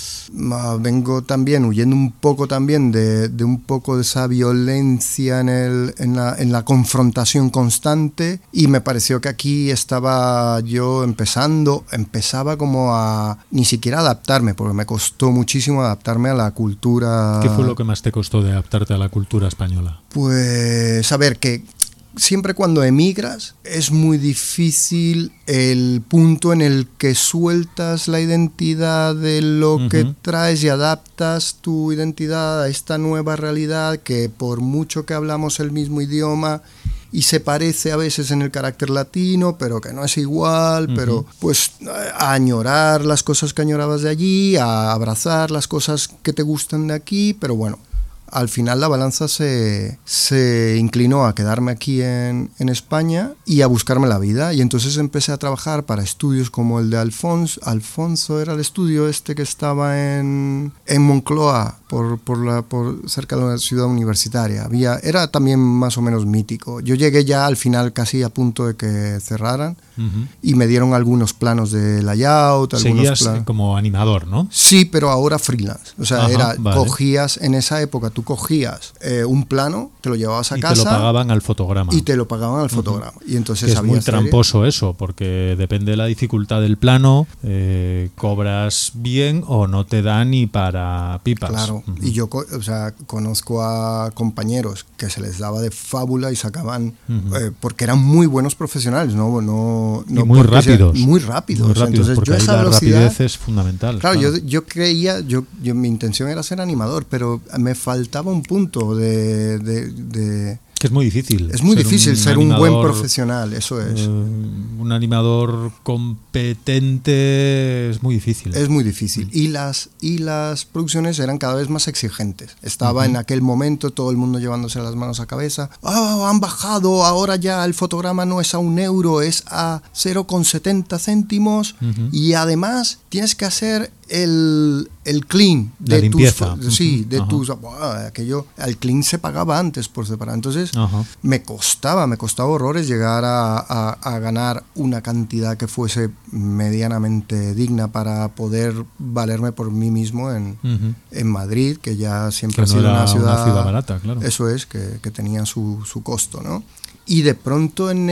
vengo también huyendo un poco también de, de un poco de esa violencia en, el, en, la, en la confrontación constante, y me pareció que aquí estaba yo empezando, empezaba como a ni siquiera adaptarme, porque me costó muchísimo adaptarme a la cultura. ¿Qué fue lo que más te costó de adaptarte a la cultura española? Pues a ver, que siempre cuando emigras es muy difícil el punto en el que sueltas la identidad de lo uh-huh. que traes y adaptas tu identidad a esta nueva realidad, que por mucho que hablamos el mismo idioma y se parece a veces en el carácter latino, pero que no es igual, uh-huh. pero pues a añorar las cosas que añorabas de allí, a abrazar las cosas que te gustan de aquí, pero bueno, al final la balanza se, se inclinó a quedarme aquí en, en España y a buscarme la vida. Y entonces empecé a trabajar para estudios como el de Alfonso. Alfonso era el estudio este que estaba en, en Moncloa, por, por, la, por cerca de la ciudad universitaria. Había, era también más o menos mítico. Yo llegué ya al final casi a punto de que cerraran. Uh-huh. Y me dieron algunos planos de layout. Seguías plan... como animador, ¿no? Sí, pero ahora freelance. O sea, Ajá, era, vale. cogías, en esa época tú cogías eh, un plano, te lo llevabas a y casa. Y te lo pagaban al fotograma. Y te lo pagaban al fotograma. Uh-huh. Y entonces que es había muy serie. tramposo eso, porque depende de la dificultad del plano, eh, cobras bien o no te da ni para pipas. Claro, uh-huh. Y yo o sea, conozco a compañeros que se les daba de fábula y sacaban, uh-huh. eh, porque eran muy buenos profesionales, ¿no? no, no y muy rápidos. Muy rápidos. Muy rápidos, entonces, porque yo ahí esa la velocidad, rapidez es fundamental. Claro, claro. Yo, yo creía, yo, yo mi intención era ser animador, pero me faltaba un punto de... de, de que es muy difícil. Es muy ser difícil un ser animador, un buen profesional, eso es. Eh, un animador competente es muy difícil. Es muy difícil. Y las, y las producciones eran cada vez más exigentes. Estaba uh-huh. en aquel momento todo el mundo llevándose las manos a cabeza. Oh, han bajado, ahora ya el fotograma no es a un euro, es a cero coma setenta céntimos. Uh-huh. Y además tienes que hacer el, el clean de la limpieza. Tus, sí, de uh-huh. tus... Wow, aquello, el clean se pagaba antes por separado. Entonces uh-huh. me costaba, me costaba horrores llegar a, a, a ganar una cantidad que fuese medianamente digna para poder valerme por mí mismo en, uh-huh. en Madrid, que ya siempre que ha sido no era una ciudad, una ciudad barata, claro. Eso es, que, que tenía su, su costo, ¿no? Y de pronto en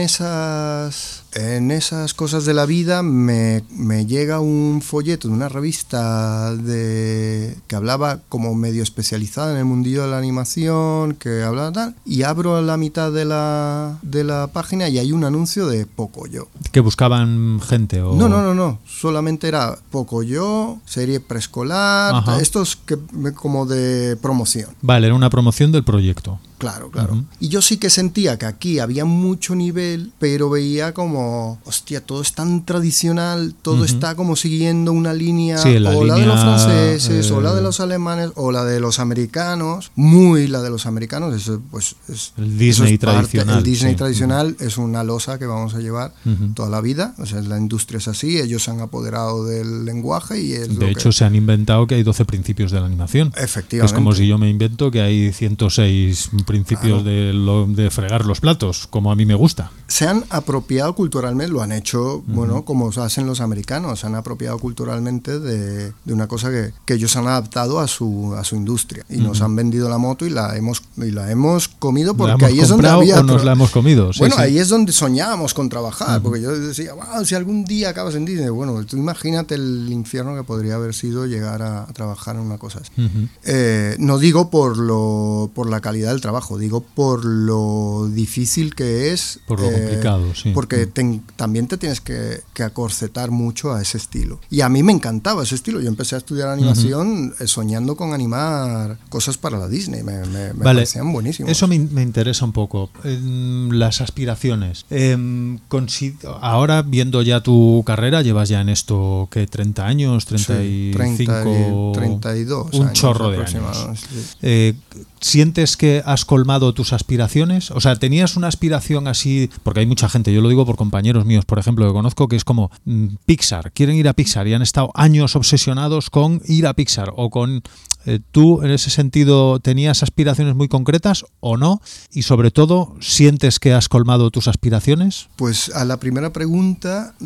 esas, en esas cosas de la vida me, me llega un folleto de una revista de, que hablaba como medio especializada en el mundillo de la animación, que hablaba tal, y abro la mitad de la, de la página y hay un anuncio de Pocoyo. ¿Que buscaban gente? O... No, no, no, no, solamente era Pocoyo, serie preescolar, Ajá. estos que como de promoción. Vale, era una promoción del proyecto. Claro, claro. Uh-huh. Y yo sí que sentía que aquí había mucho nivel, pero veía como, hostia, todo es tan tradicional, todo uh-huh. está como siguiendo una línea, sí, la o línea, la de los franceses, eh... o la de los alemanes, o la de los americanos, muy la de los americanos, eso pues es... El Disney es tradicional. Parte, el Disney sí. tradicional uh-huh. es una losa que vamos a llevar uh-huh. toda la vida, o sea, la industria es así, ellos se han apoderado del lenguaje y es De lo hecho, que... se han inventado que hay doce principios de la animación. Efectivamente. Que es como si yo me invento que hay ciento seis principios claro. de Lo, de fregar los platos, como a mí me gusta. Se han apropiado culturalmente, lo han hecho, uh-huh. bueno, como hacen los americanos, se han apropiado culturalmente de, de una cosa que, que ellos han adaptado a su, a su industria y uh-huh. nos han vendido la moto y la hemos, y la hemos comido porque ahí es donde había... o nos la hemos comido. Sí, bueno, sí. ahí es donde soñábamos con trabajar, uh-huh. porque yo decía, wow, si algún día acabas en Disney, bueno, tú imagínate el infierno que podría haber sido llegar a, a trabajar en una cosa así. Uh-huh. Eh, no digo por, lo, por la calidad del trabajo, digo por lo difícil que es, por lo eh, complicado, sí. Porque te, también te tienes que, que acorsetar mucho a ese estilo. Y a mí me encantaba ese estilo. Yo empecé a estudiar animación uh-huh. soñando con animar cosas para la Disney. Me, me, me vale. parecían buenísimos. Eso me, me interesa un poco. Eh, las aspiraciones. Eh, consid- ahora, viendo ya tu carrera, llevas ya en esto, ¿qué? ¿treinta años? ¿treinta y cinco? Sí, treinta y dos Un años chorro de años. Sí. Eh, ¿Sientes que has colmado tus aspiraciones? O sea, ¿tenías una aspiración así? Porque hay mucha gente, yo lo digo por compañeros míos, por ejemplo, que conozco, que es como mmm, Pixar, quieren ir a Pixar y han estado años obsesionados con ir a Pixar o con... Eh, ¿Tú, en ese sentido, tenías aspiraciones muy concretas o no? Y sobre todo, ¿sientes que has colmado tus aspiraciones? Pues a la primera pregunta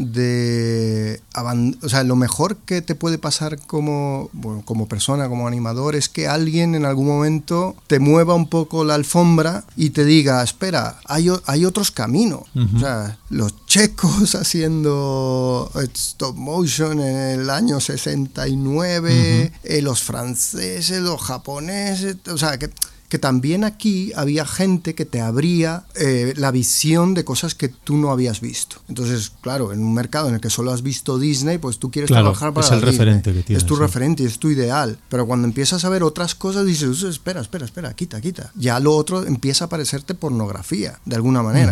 de... O sea, lo mejor que te puede pasar como, bueno, como persona, como animador, es que alguien en algún momento te mueva un poco la alfombra y te diga, espera, hay, hay otros caminos. Uh-huh. O sea, los checos haciendo stop motion en el año sesenta y nueve, uh-huh. eh, los franceses, los japoneses, o sea, que, que también aquí había gente que te abría eh, la visión de cosas que tú no habías visto. Entonces, claro, en un mercado en el que solo has visto Disney, pues tú quieres claro, trabajar para es el Disney. referente que tienes, es tu sí. referente y es tu ideal. Pero cuando empiezas a ver otras cosas, dices, espera, espera, espera, quita, quita. Ya lo otro empieza a parecerte pornografía, de alguna manera. Uh-huh.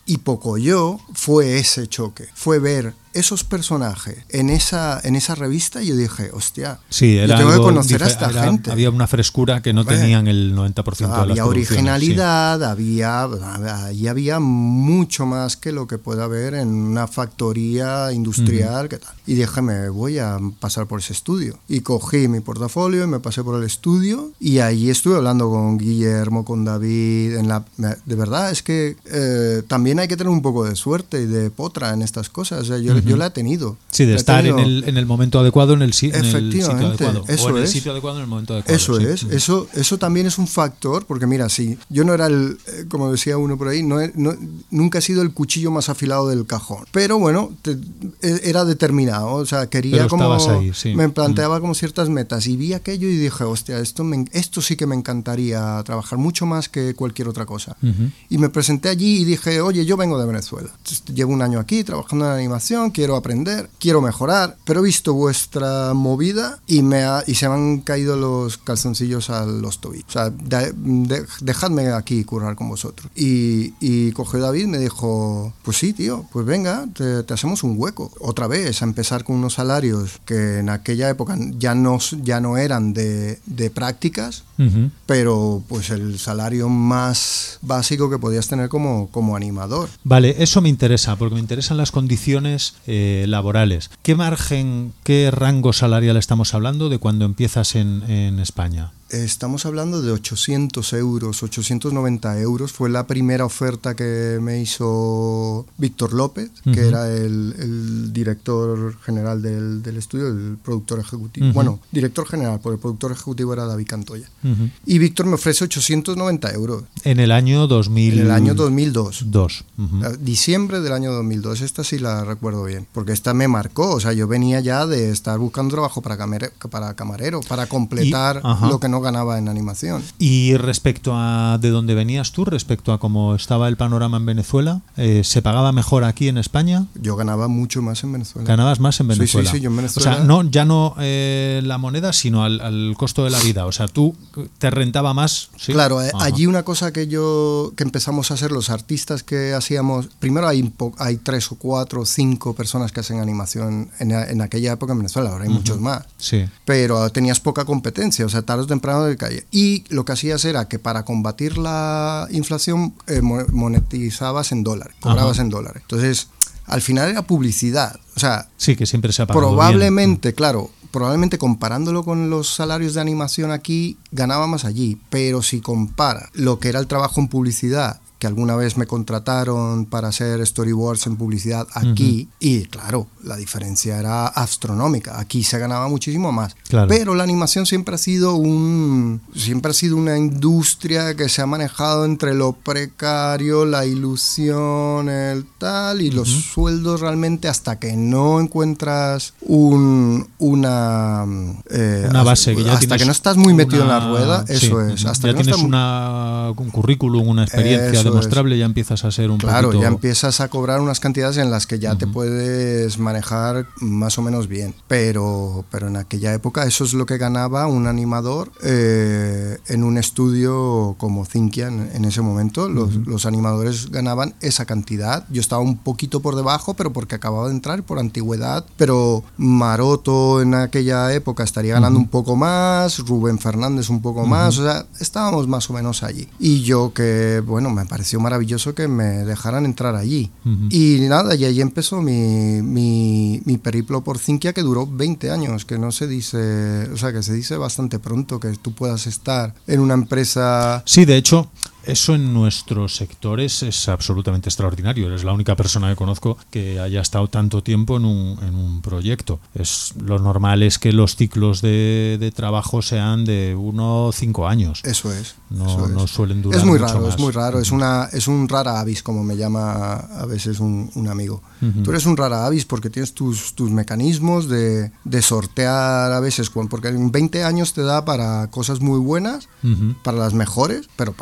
Y Pocoyo fue ese choque, fue ver esos personajes en esa, en esa revista y yo dije, hostia, sí, era yo tengo que conocer dife- a esta era, gente. Había una frescura que no Hombre, tenían el noventa por ciento de las había producciones. originalidad, Sí. había, ahí había mucho más que lo que puede haber en una factoría industrial. Uh-huh. ¿Qué tal? Y dije, me voy a pasar por ese estudio. Y cogí mi portafolio y me pasé por el estudio y ahí estuve hablando con Guillermo, con David. En la, de verdad, es que eh, también hay que tener un poco de suerte y de potra en estas cosas. O sea, yo, uh-huh. yo la he tenido. Sí, de la estar tenido. En, el, en el momento adecuado, en el, si, en el sitio adecuado. Eso o en el es. sitio adecuado, en el momento adecuado. Eso sí. es. Uh-huh. Eso, eso también es un factor, porque mira, sí, yo no era el, como decía uno por ahí, no, no, nunca he sido el cuchillo más afilado del cajón. Pero bueno, te, era determinado. O sea, quería Pero como. Ahí, sí. Me planteaba uh-huh. como ciertas metas y vi aquello y dije, hostia, esto, me, esto sí que me encantaría trabajar mucho más que cualquier otra cosa. Uh-huh. Y me presenté allí y dije, oye, yo vengo de Venezuela. Llevo un año aquí trabajando en animación, quiero aprender, quiero mejorar, pero he visto vuestra movida y, me ha, y se me han caído los calzoncillos a los tobillos. O sea, de, de, dejadme aquí currar con vosotros. Y, y cogió David y me dijo, pues sí, tío, pues venga, te, te hacemos un hueco. Otra vez, a empezar con unos salarios que en aquella época ya no, ya no eran de, de prácticas, uh-huh. pero pues el salario más básico que podías tener como, como animador. Vale, eso me interesa, porque me interesan las condiciones eh, laborales. ¿Qué margen, qué rango salarial estamos hablando de cuando empiezas en, en España? Estamos hablando de ochocientos euros, ochocientos noventa euros. Fue la primera oferta que me hizo Víctor López, uh-huh. que era el, el director general del, del estudio, el productor ejecutivo. Uh-huh. Bueno, director general, porque el productor ejecutivo era David Cantoya. Uh-huh. Y Víctor me ofrece ochocientos noventa euros. En el año dos mil. En el año dos mil dos. Dos. Uh-huh. Diciembre del año dos mil dos. Esta sí la recuerdo bien, porque esta me marcó. O sea, yo venía ya de estar buscando trabajo para, camer- para camarero, para completar y, uh-huh. lo que no ganaba en animación. Y respecto a de dónde venías tú, respecto a cómo estaba el panorama en Venezuela, eh, ¿se pagaba mejor aquí en España? Yo ganaba mucho más en Venezuela. ¿Ganabas más en Venezuela? Sí, sí, sí, yo en Venezuela. O sea, no, ya no eh, la moneda, sino al, al costo de la vida. O sea, tú te rentaba más. ¿Sí? Claro, eh, allí una cosa que yo que empezamos a hacer los artistas que hacíamos, primero hay, hay tres o cuatro o cinco personas que hacen animación en, en aquella época en Venezuela, ahora hay uh-huh. muchos más. Sí. Pero tenías poca competencia, o sea, tarde o temprano de calle. Y lo que hacías era que para combatir la inflación eh, monetizabas en dólares, cobrabas uh-huh. en dólares. Entonces, al final era publicidad. O sea, sí, que siempre se ha pagado probablemente, bien. claro, probablemente comparándolo con los salarios de animación aquí, ganaba más allí. Pero si compara lo que era el trabajo en publicidad, que alguna vez me contrataron para hacer storyboards en publicidad aquí, uh-huh. y claro, la diferencia era astronómica. Aquí se ganaba muchísimo más. Claro. Pero la animación siempre ha sido un siempre ha sido una industria que se ha manejado entre lo precario, la ilusión, el tal, y uh-huh. los sueldos realmente hasta que no encuentras un una eh, una base que ya hasta que no estás muy metido una, en la rueda, eso sí, es. Hasta ya que no tienes estás, una, un currículum, una experiencia eso demostrable, ya empiezas a ser un claro, poquito... ya empiezas a cobrar unas cantidades en las que ya uh-huh. te puedes manejar más o menos bien. Pero, pero en aquella época eso es lo que ganaba un animador eh, en un estudio como Zinquia en, en ese momento. Los, uh-huh. los animadores ganaban esa cantidad. Yo estaba un poquito por debajo, pero porque acababa de entrar por antigüedad. Pero Maroto en aquella época estaría ganando uh-huh. un poco más, Rubén Fernández un poco uh-huh. más. O sea, estábamos más o menos allí. Y yo que, bueno, me pareció maravilloso que me dejaran entrar allí. Uh-huh. Y nada, y ahí empezó mi, mi, mi periplo por Zinquia, que duró veinte años, que no se dice, o sea, que se dice bastante pronto que tú puedas estar en una empresa... Sí, de hecho... Eso en nuestros sectores es absolutamente extraordinario. Eres la única persona que conozco que haya estado tanto tiempo en un, en un proyecto. Es, lo normal es que los ciclos de, de trabajo sean de uno o cinco años. Eso es. No, eso es. no suelen durar Es muy mucho raro, más. es muy raro. Es, una, es un rara avis, como me llama a veces un, un amigo. Uh-huh. Tú eres un rara avis porque tienes tus, tus mecanismos de, de sortear a veces, porque en veinte años te da para cosas muy buenas, uh-huh. para las mejores, pero para más...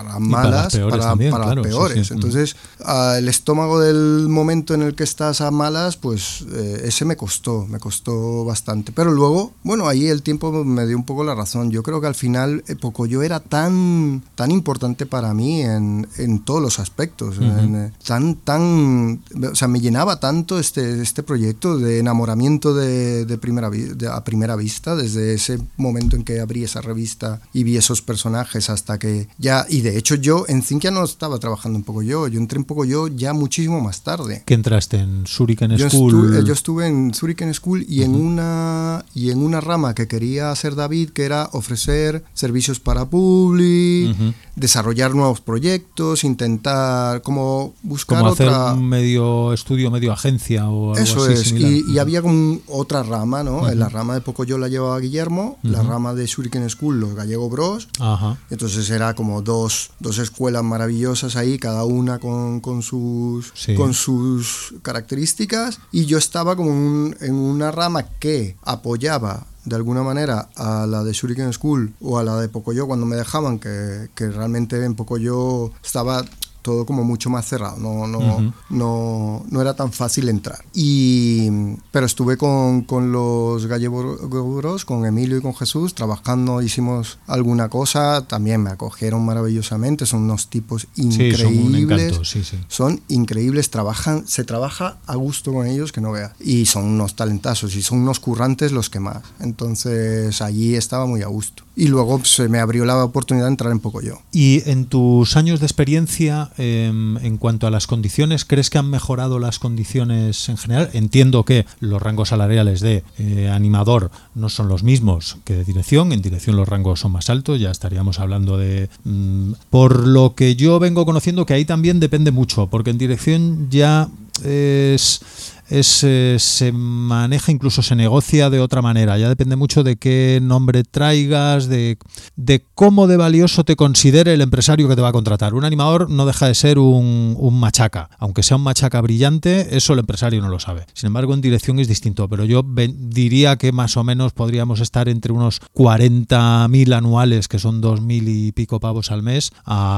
malas, para las peores, para, también, para claro, las peores. sí, sí. Entonces, uh, el estómago del momento en el que estás a malas, pues eh, ese me costó, me costó bastante. Pero luego, bueno, ahí el tiempo me dio un poco la razón. Yo creo que al final eh, Pocoyo era tan, tan importante para mí en, en todos los aspectos. Uh-huh. en, eh, tan, tan, o sea, me llenaba tanto este, este proyecto de enamoramiento de, de primera, de, a primera vista, desde ese momento en que abrí esa revista y vi esos personajes hasta que ya, y de hecho yo en Zinc ya no estaba trabajando en Pocoyo, yo entré en Pocoyo ya muchísimo más tarde. ¿Qué entraste en Shuriken yo School? Estuve, yo estuve en Shuriken School y, uh-huh. en una, y en una rama que quería hacer David, que era ofrecer servicios para Publi, uh-huh. desarrollar nuevos proyectos, intentar como buscar como hacer otra... un medio estudio, medio agencia o algo Eso así es, similar. y, y había como otra rama, ¿no? Uh-huh. En la rama de Pocoyo la llevaba Guillermo, uh-huh. la rama de Shuriken School los Gallego Bros. Ajá. Entonces era como dos, dos escuelas maravillosas ahí, cada una con, con, sus, sí. con sus características, y yo estaba como un, en una rama que apoyaba de alguna manera a la de Shuriken School o a la de Pocoyo cuando me dejaban, que, que realmente en Pocoyo estaba todo como mucho más cerrado, no, no, uh-huh. no, no era tan fácil entrar. Y, pero estuve con, con los Gallegos, con Emilio y con Jesús, trabajando, hicimos alguna cosa, también me acogieron maravillosamente, son unos tipos increíbles. Sí, son un encanto, sí, sí. Son increíbles, trabajan, se trabaja a gusto con ellos que no veas. Y son unos talentazos y son unos currantes los que más. Entonces allí estaba muy a gusto. Y luego se me abrió la oportunidad de entrar en Pocoyo. Y en tus años de experiencia, eh, en cuanto a las condiciones, ¿crees que han mejorado las condiciones en general? Entiendo que los rangos salariales de eh, animador no son los mismos que de dirección. En dirección los rangos son más altos, ya estaríamos hablando de... Mmm, por lo que yo vengo conociendo, que ahí también depende mucho, porque en dirección ya es... Es, eh, se maneja, incluso se negocia de otra manera, ya depende mucho de qué nombre traigas, de, de cómo de valioso te considere el empresario que te va a contratar. Un animador no deja de ser un, un machaca, aunque sea un machaca brillante, eso el empresario no lo sabe. Sin embargo, en dirección es distinto, pero yo ven, diría que más o menos podríamos estar entre unos cuarenta mil anuales, que son dos mil y pico pavos al mes,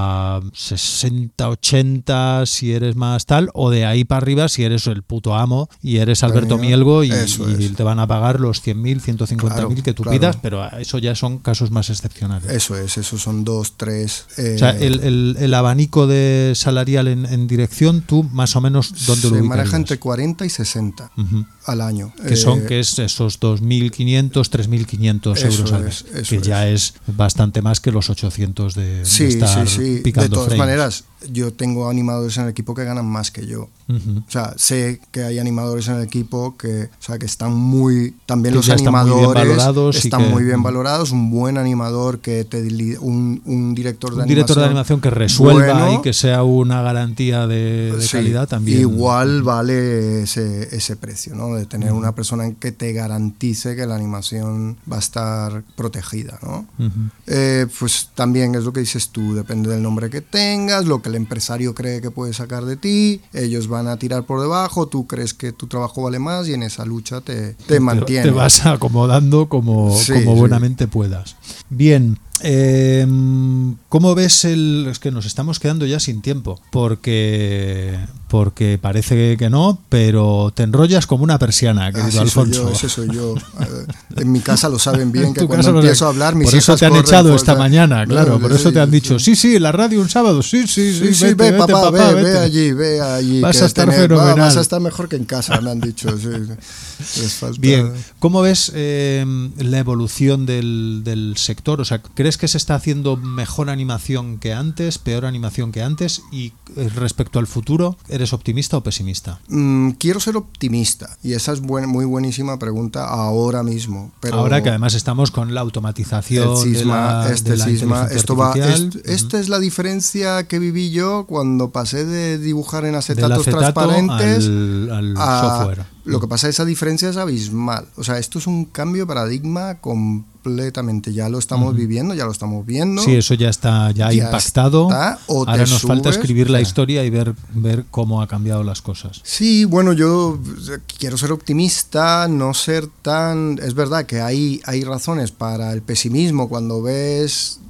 a sesenta, ochenta si eres más tal, o de ahí para arriba si eres el puto amo y eres Alberto Venga, Mielgo y, y te van a pagar los cien mil, ciento cincuenta mil claro, que tú claro. pidas, pero eso ya son casos más excepcionales. Eso es, esos son dos, tres... Eh... O sea, el, el, el abanico de salarial en, en dirección, tú más o menos, ¿dónde se lo ubicas? Se maneja entre cuarenta y sesenta uh-huh. al año. Que son, eh... que es esos dos mil quinientos, tres mil quinientos euros al mes, que es. ya es bastante más que los ochocientos de, sí, de estar sí, sí. picando De todas frames. maneras, yo tengo animadores en el equipo que ganan más que yo. Uh-huh. O sea, sé que hay animadores en el equipo que, o sea, que están muy... También que los animadores están muy bien valorados. Están que, muy bien valorados. Un buen animador, que te un, un director de un animación. director de animación que resuelva bueno, y que sea una garantía de, de sí, calidad también. Igual vale ese, ese precio, ¿no? De tener uh-huh. una persona que te garantice que la animación va a estar protegida, ¿no? Uh-huh. Eh, pues también es lo que dices tú, depende del nombre que tengas, lo que el empresario cree que puede sacar de ti, ellos van a tirar por debajo, tú crees que tu trabajo vale más y en esa lucha te, te mantiene. Te vas acomodando como, sí, como buenamente sí. puedas. Bien. Eh, ¿Cómo ves el...? Es que nos estamos quedando ya sin tiempo, porque porque parece que no, pero te enrollas como una persiana, querido ah, Alfonso. Soy yo, ese soy yo. En mi casa lo saben bien, que cuando empiezo a hablar, mis por eso hijas te han corren, echado por esta esta... mañana, claro, no, por eso sí, te han dicho, sí, sí, sí, la radio un sábado, sí, sí, sí, sí, sí vete, ve, vete, papá, papá, ve, vete. ve allí, ve allí. Vas que a estar tener, fenomenal. Vas a estar mejor que en casa, me han dicho. Sí. Les falta... Bien, ¿cómo ves eh, la evolución del, del sector? O sea, ¿crees que se está haciendo mejor animación que antes, peor animación que antes? Y respecto al futuro, ¿eres optimista o pesimista? Mm, quiero ser optimista, y esa es buen, muy buenísima pregunta ahora mismo. Pero ahora que además estamos con la automatización, el cisma, de la, este de la cisma, esto va, est, uh-huh. esta es la diferencia que viví yo cuando pasé de dibujar en acetatos acetato transparentes al, al a, software. Lo que pasa es que esa diferencia es abismal. O sea, esto es un cambio de paradigma completamente. Ya lo estamos uh-huh. viviendo, ya lo estamos viendo. Sí, eso ya está ya, ya impactado. Está, Ahora nos subes, falta escribir la historia y ver, ver cómo ha cambiado las cosas. Sí, bueno, yo quiero ser optimista, no ser tan... Es verdad que hay, hay razones para el pesimismo cuando ves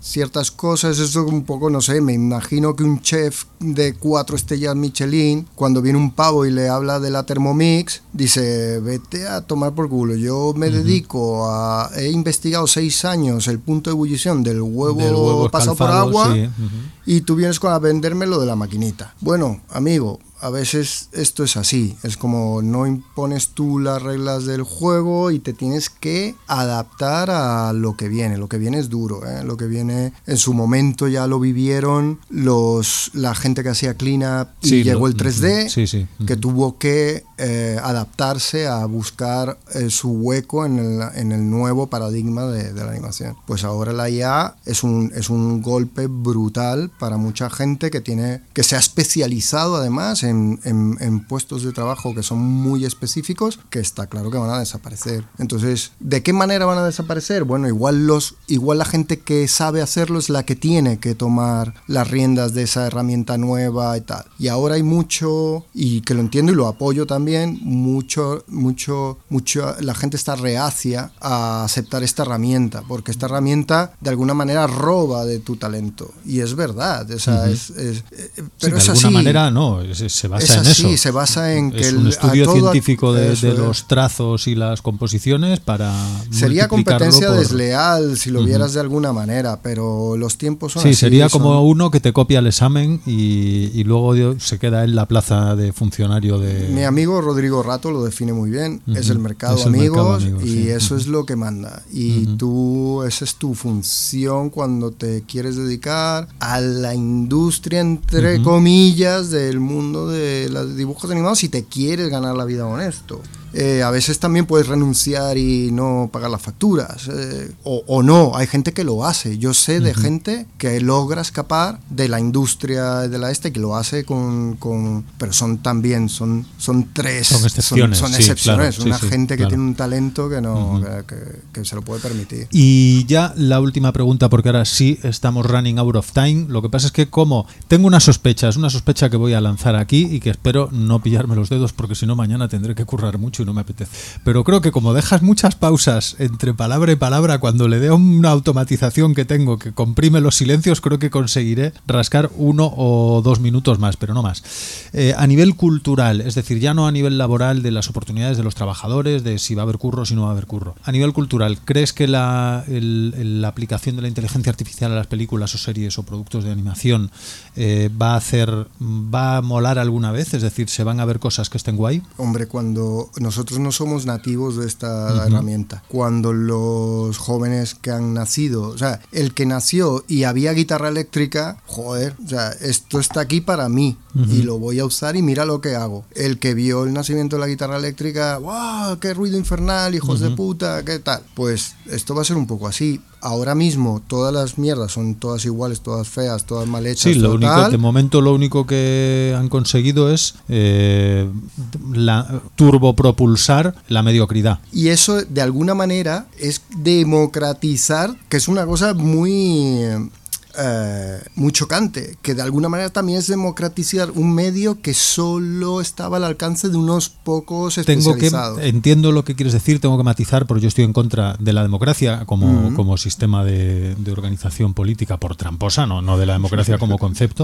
ciertas cosas, eso un poco, no sé, me imagino que un chef de cuatro estrellas Michelin, cuando viene un pavo y le habla de la Thermomix, dice, vete a tomar por culo, yo me uh-huh. dedico a, he investigado seis años el punto de ebullición del huevo, del huevo pasado por agua, sí. uh-huh. y tú vienes a venderme lo de la maquinita. Bueno, amigo, a veces esto es así, es como no impones tú las reglas del juego y te tienes que adaptar a lo que viene. Lo que viene es duro, ¿eh? Lo que viene en su momento ya lo vivieron los la gente que hacía clean up y sí, llegó lo, el tres D, sí, sí. que tuvo que eh, adaptarse a buscar eh, su hueco en el, en el nuevo paradigma de, de la animación. Pues ahora la I A es un, es un golpe brutal para mucha gente que, tiene, que se ha especializado además en En, en, en puestos de trabajo que son muy específicos, que está claro que van a desaparecer. Entonces, ¿de qué manera van a desaparecer? Bueno, igual, los, igual la gente que sabe hacerlo es la que tiene que tomar las riendas de esa herramienta nueva y tal. Y ahora hay mucho, y que lo entiendo y lo apoyo también, mucho, mucho, mucho, la gente está reacia a aceptar esta herramienta, porque esta herramienta de alguna manera roba de tu talento. Y es verdad, o sea, uh-huh. es, es, pero sí, es de así. alguna manera no, es, es se basa es así, en eso. se basa en que es un el, estudio todo, científico de, de los es. trazos y las composiciones para sería competencia por... desleal si lo uh-huh. vieras de alguna manera, pero los tiempos son sí, así. Sí, sería son... como uno que te copia el examen y, y luego se queda en la plaza de funcionario de... Mi amigo Rodrigo Rato lo define muy bien, uh-huh. es el mercado es el amigos mercado amigo, y sí. eso uh-huh. es lo que manda. Y uh-huh. tú, esa es tu función cuando te quieres dedicar a la industria, entre uh-huh. comillas, del mundo de los dibujos animados si te quieres ganar la vida honesto. Eh, a veces también puedes renunciar y no pagar las facturas eh, o, o no, hay gente que lo hace. Yo sé de uh-huh. gente que logra escapar de la industria de la este, que lo hace con, con pero son también son, son tres son excepciones, son, son sí, excepciones claro, una sí, gente sí, que claro. tiene un talento que no uh-huh. que, que, que se lo puede permitir. Y ya la última pregunta, porque ahora sí estamos running out of time. Lo que pasa es que como tengo una sospecha, es una sospecha que voy a lanzar aquí y que espero no pillarme los dedos porque si no mañana tendré que currar mucho y no me apetece. Pero creo que como dejas muchas pausas entre palabra y palabra, cuando le dé una automatización que tengo que comprime los silencios, creo que conseguiré rascar uno o dos minutos más, pero no más. Eh, a nivel cultural, es decir, ya no a nivel laboral de las oportunidades de los trabajadores, de si va a haber curro o si no va a haber curro. A nivel cultural, ¿crees que la, el, el, la aplicación de la inteligencia artificial a las películas o series o productos de animación eh, va a hacer, va a molar alguna vez? Es decir, ¿se van a ver cosas que estén guay? Hombre, cuando nosotros no somos nativos de esta uh-huh. herramienta, cuando los jóvenes que han nacido, o sea, el que nació y había guitarra eléctrica, joder, o sea, esto está aquí para mí uh-huh. y lo voy a usar y mira lo que hago. El que vio el nacimiento de la guitarra eléctrica, ¡wow! ¡Qué ruido infernal, hijos uh-huh. de puta! ¿Qué tal? Pues esto va a ser un poco así. Ahora mismo todas las mierdas son todas iguales, todas feas, todas mal hechas. Sí, lo único, tal. de momento lo único que han conseguido es eh, la, turbopropulsar la mediocridad. Y eso de alguna manera es democratizar, que es una cosa muy... Eh, muy chocante, que de alguna manera también es democratizar un medio que solo estaba al alcance de unos pocos especializados. Tengo que, entiendo lo que quieres decir, tengo que matizar, porque yo estoy en contra de la democracia como, uh-huh. como sistema de, de organización política por tramposa, no, no de la democracia como concepto,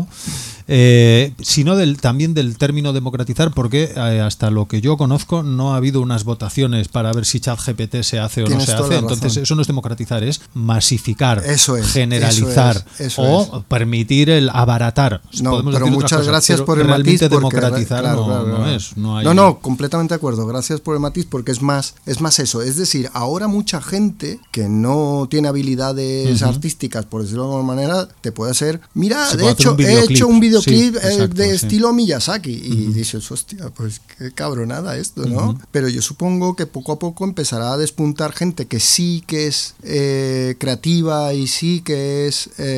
eh, sino del, también del término democratizar, porque eh, hasta lo que yo conozco no ha habido unas votaciones para ver si ChatGPT se hace o Tienes no se hace, entonces razón. Eso no es democratizar, es masificar, eso es, generalizar. Eso es. Eso o es. permitir el abaratar. No, pero muchas cosas, gracias pero por el matiz. Porque democratizar claro, no, claro, claro. no es. No, hay... no, no, completamente de acuerdo. Gracias por el matiz porque es más, es más eso. Es decir, ahora mucha gente que no tiene habilidades uh-huh. artísticas, por decirlo de alguna manera, te puede hacer, mira, Se de hecho, he hecho un videoclip sí, exacto, de sí. estilo Miyazaki. Y uh-huh. dices, hostia, pues qué cabronada esto, ¿no? Uh-huh. Pero yo supongo que poco a poco empezará a despuntar gente que sí que es eh, creativa y sí que es... Eh,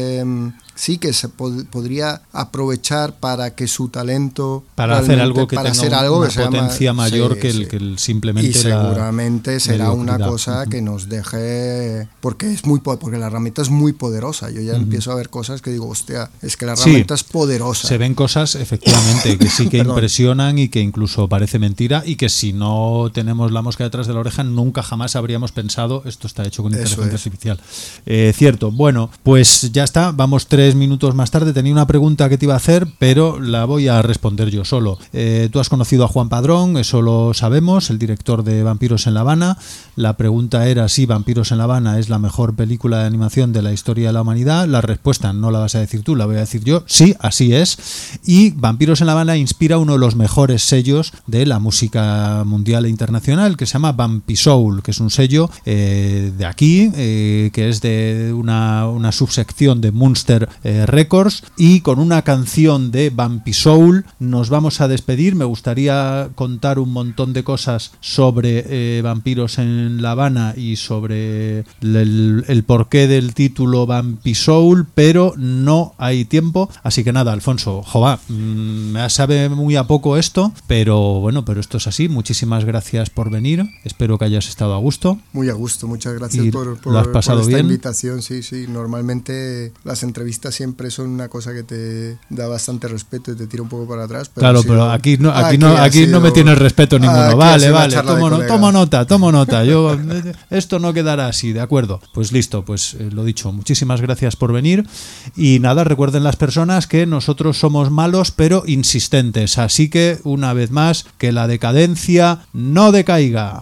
que sí, que se pod- podría aprovechar para que su talento para hacer algo que para tenga hacer algo una que sea potencia más, mayor sí, que, el, sí. que el simplemente y seguramente la será una mediocridad. cosa Uh-huh. que nos deje, porque es muy porque la herramienta es muy poderosa. Yo ya uh-huh. empiezo a ver cosas que digo, hostia, es que la herramienta sí, es poderosa. Se ven cosas efectivamente que sí que impresionan y que incluso parece mentira, y que si no tenemos la mosca detrás de la oreja nunca jamás habríamos pensado esto está hecho con inteligencia es. artificial. Eh, cierto. Bueno, pues ya está, vamos tres minutos más tarde. Tenía una pregunta que te iba a hacer, pero la voy a responder yo solo. Eh, tú has conocido a Juan Padrón, eso lo sabemos, el director de Vampiros en La Habana. La pregunta era si Vampiros en La Habana es la mejor película de animación de la historia de la humanidad. La respuesta no la vas a decir tú, la voy a decir yo. Sí, así es. Y Vampiros en La Habana inspira uno de los mejores sellos de la música mundial e internacional, que se llama Vampisoul, que es un sello eh, de aquí, eh, que es de una, una subsección de Munster eh, Records, y con una canción de Vampisoul nos vamos a despedir. Me gustaría contar un montón de cosas sobre eh, Vampiros en La Habana y sobre el, el porqué del título Vampisoul, pero no hay tiempo, así que nada, Alfonso, jova, me sabe muy a poco esto, pero bueno, pero esto es así. Muchísimas gracias por venir, espero que hayas estado a gusto. Muy a gusto, muchas gracias y por, por, ¿lo has pasado por esta bien? invitación. Sí, sí, normalmente las entrevistas siempre son una cosa que te da bastante respeto y te tira un poco para atrás. Pero claro, sido, pero aquí no, aquí aquí no, aquí sido, no me tienes respeto ninguno. Vale, vale, tomo, no, tomo nota, tomo nota. Yo esto no quedará así, de acuerdo. Pues listo, pues eh, lo dicho, muchísimas gracias por venir. Y nada, recuerden las personas que nosotros somos malos pero insistentes, así que una vez más, que la decadencia no decaiga.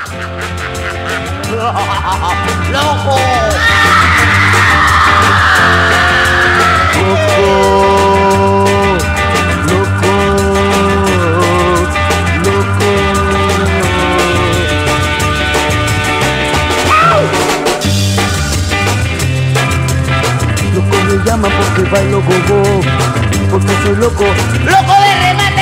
¡Loco! Loco me llama porque bailo gogo, porque soy loco, loco de remate.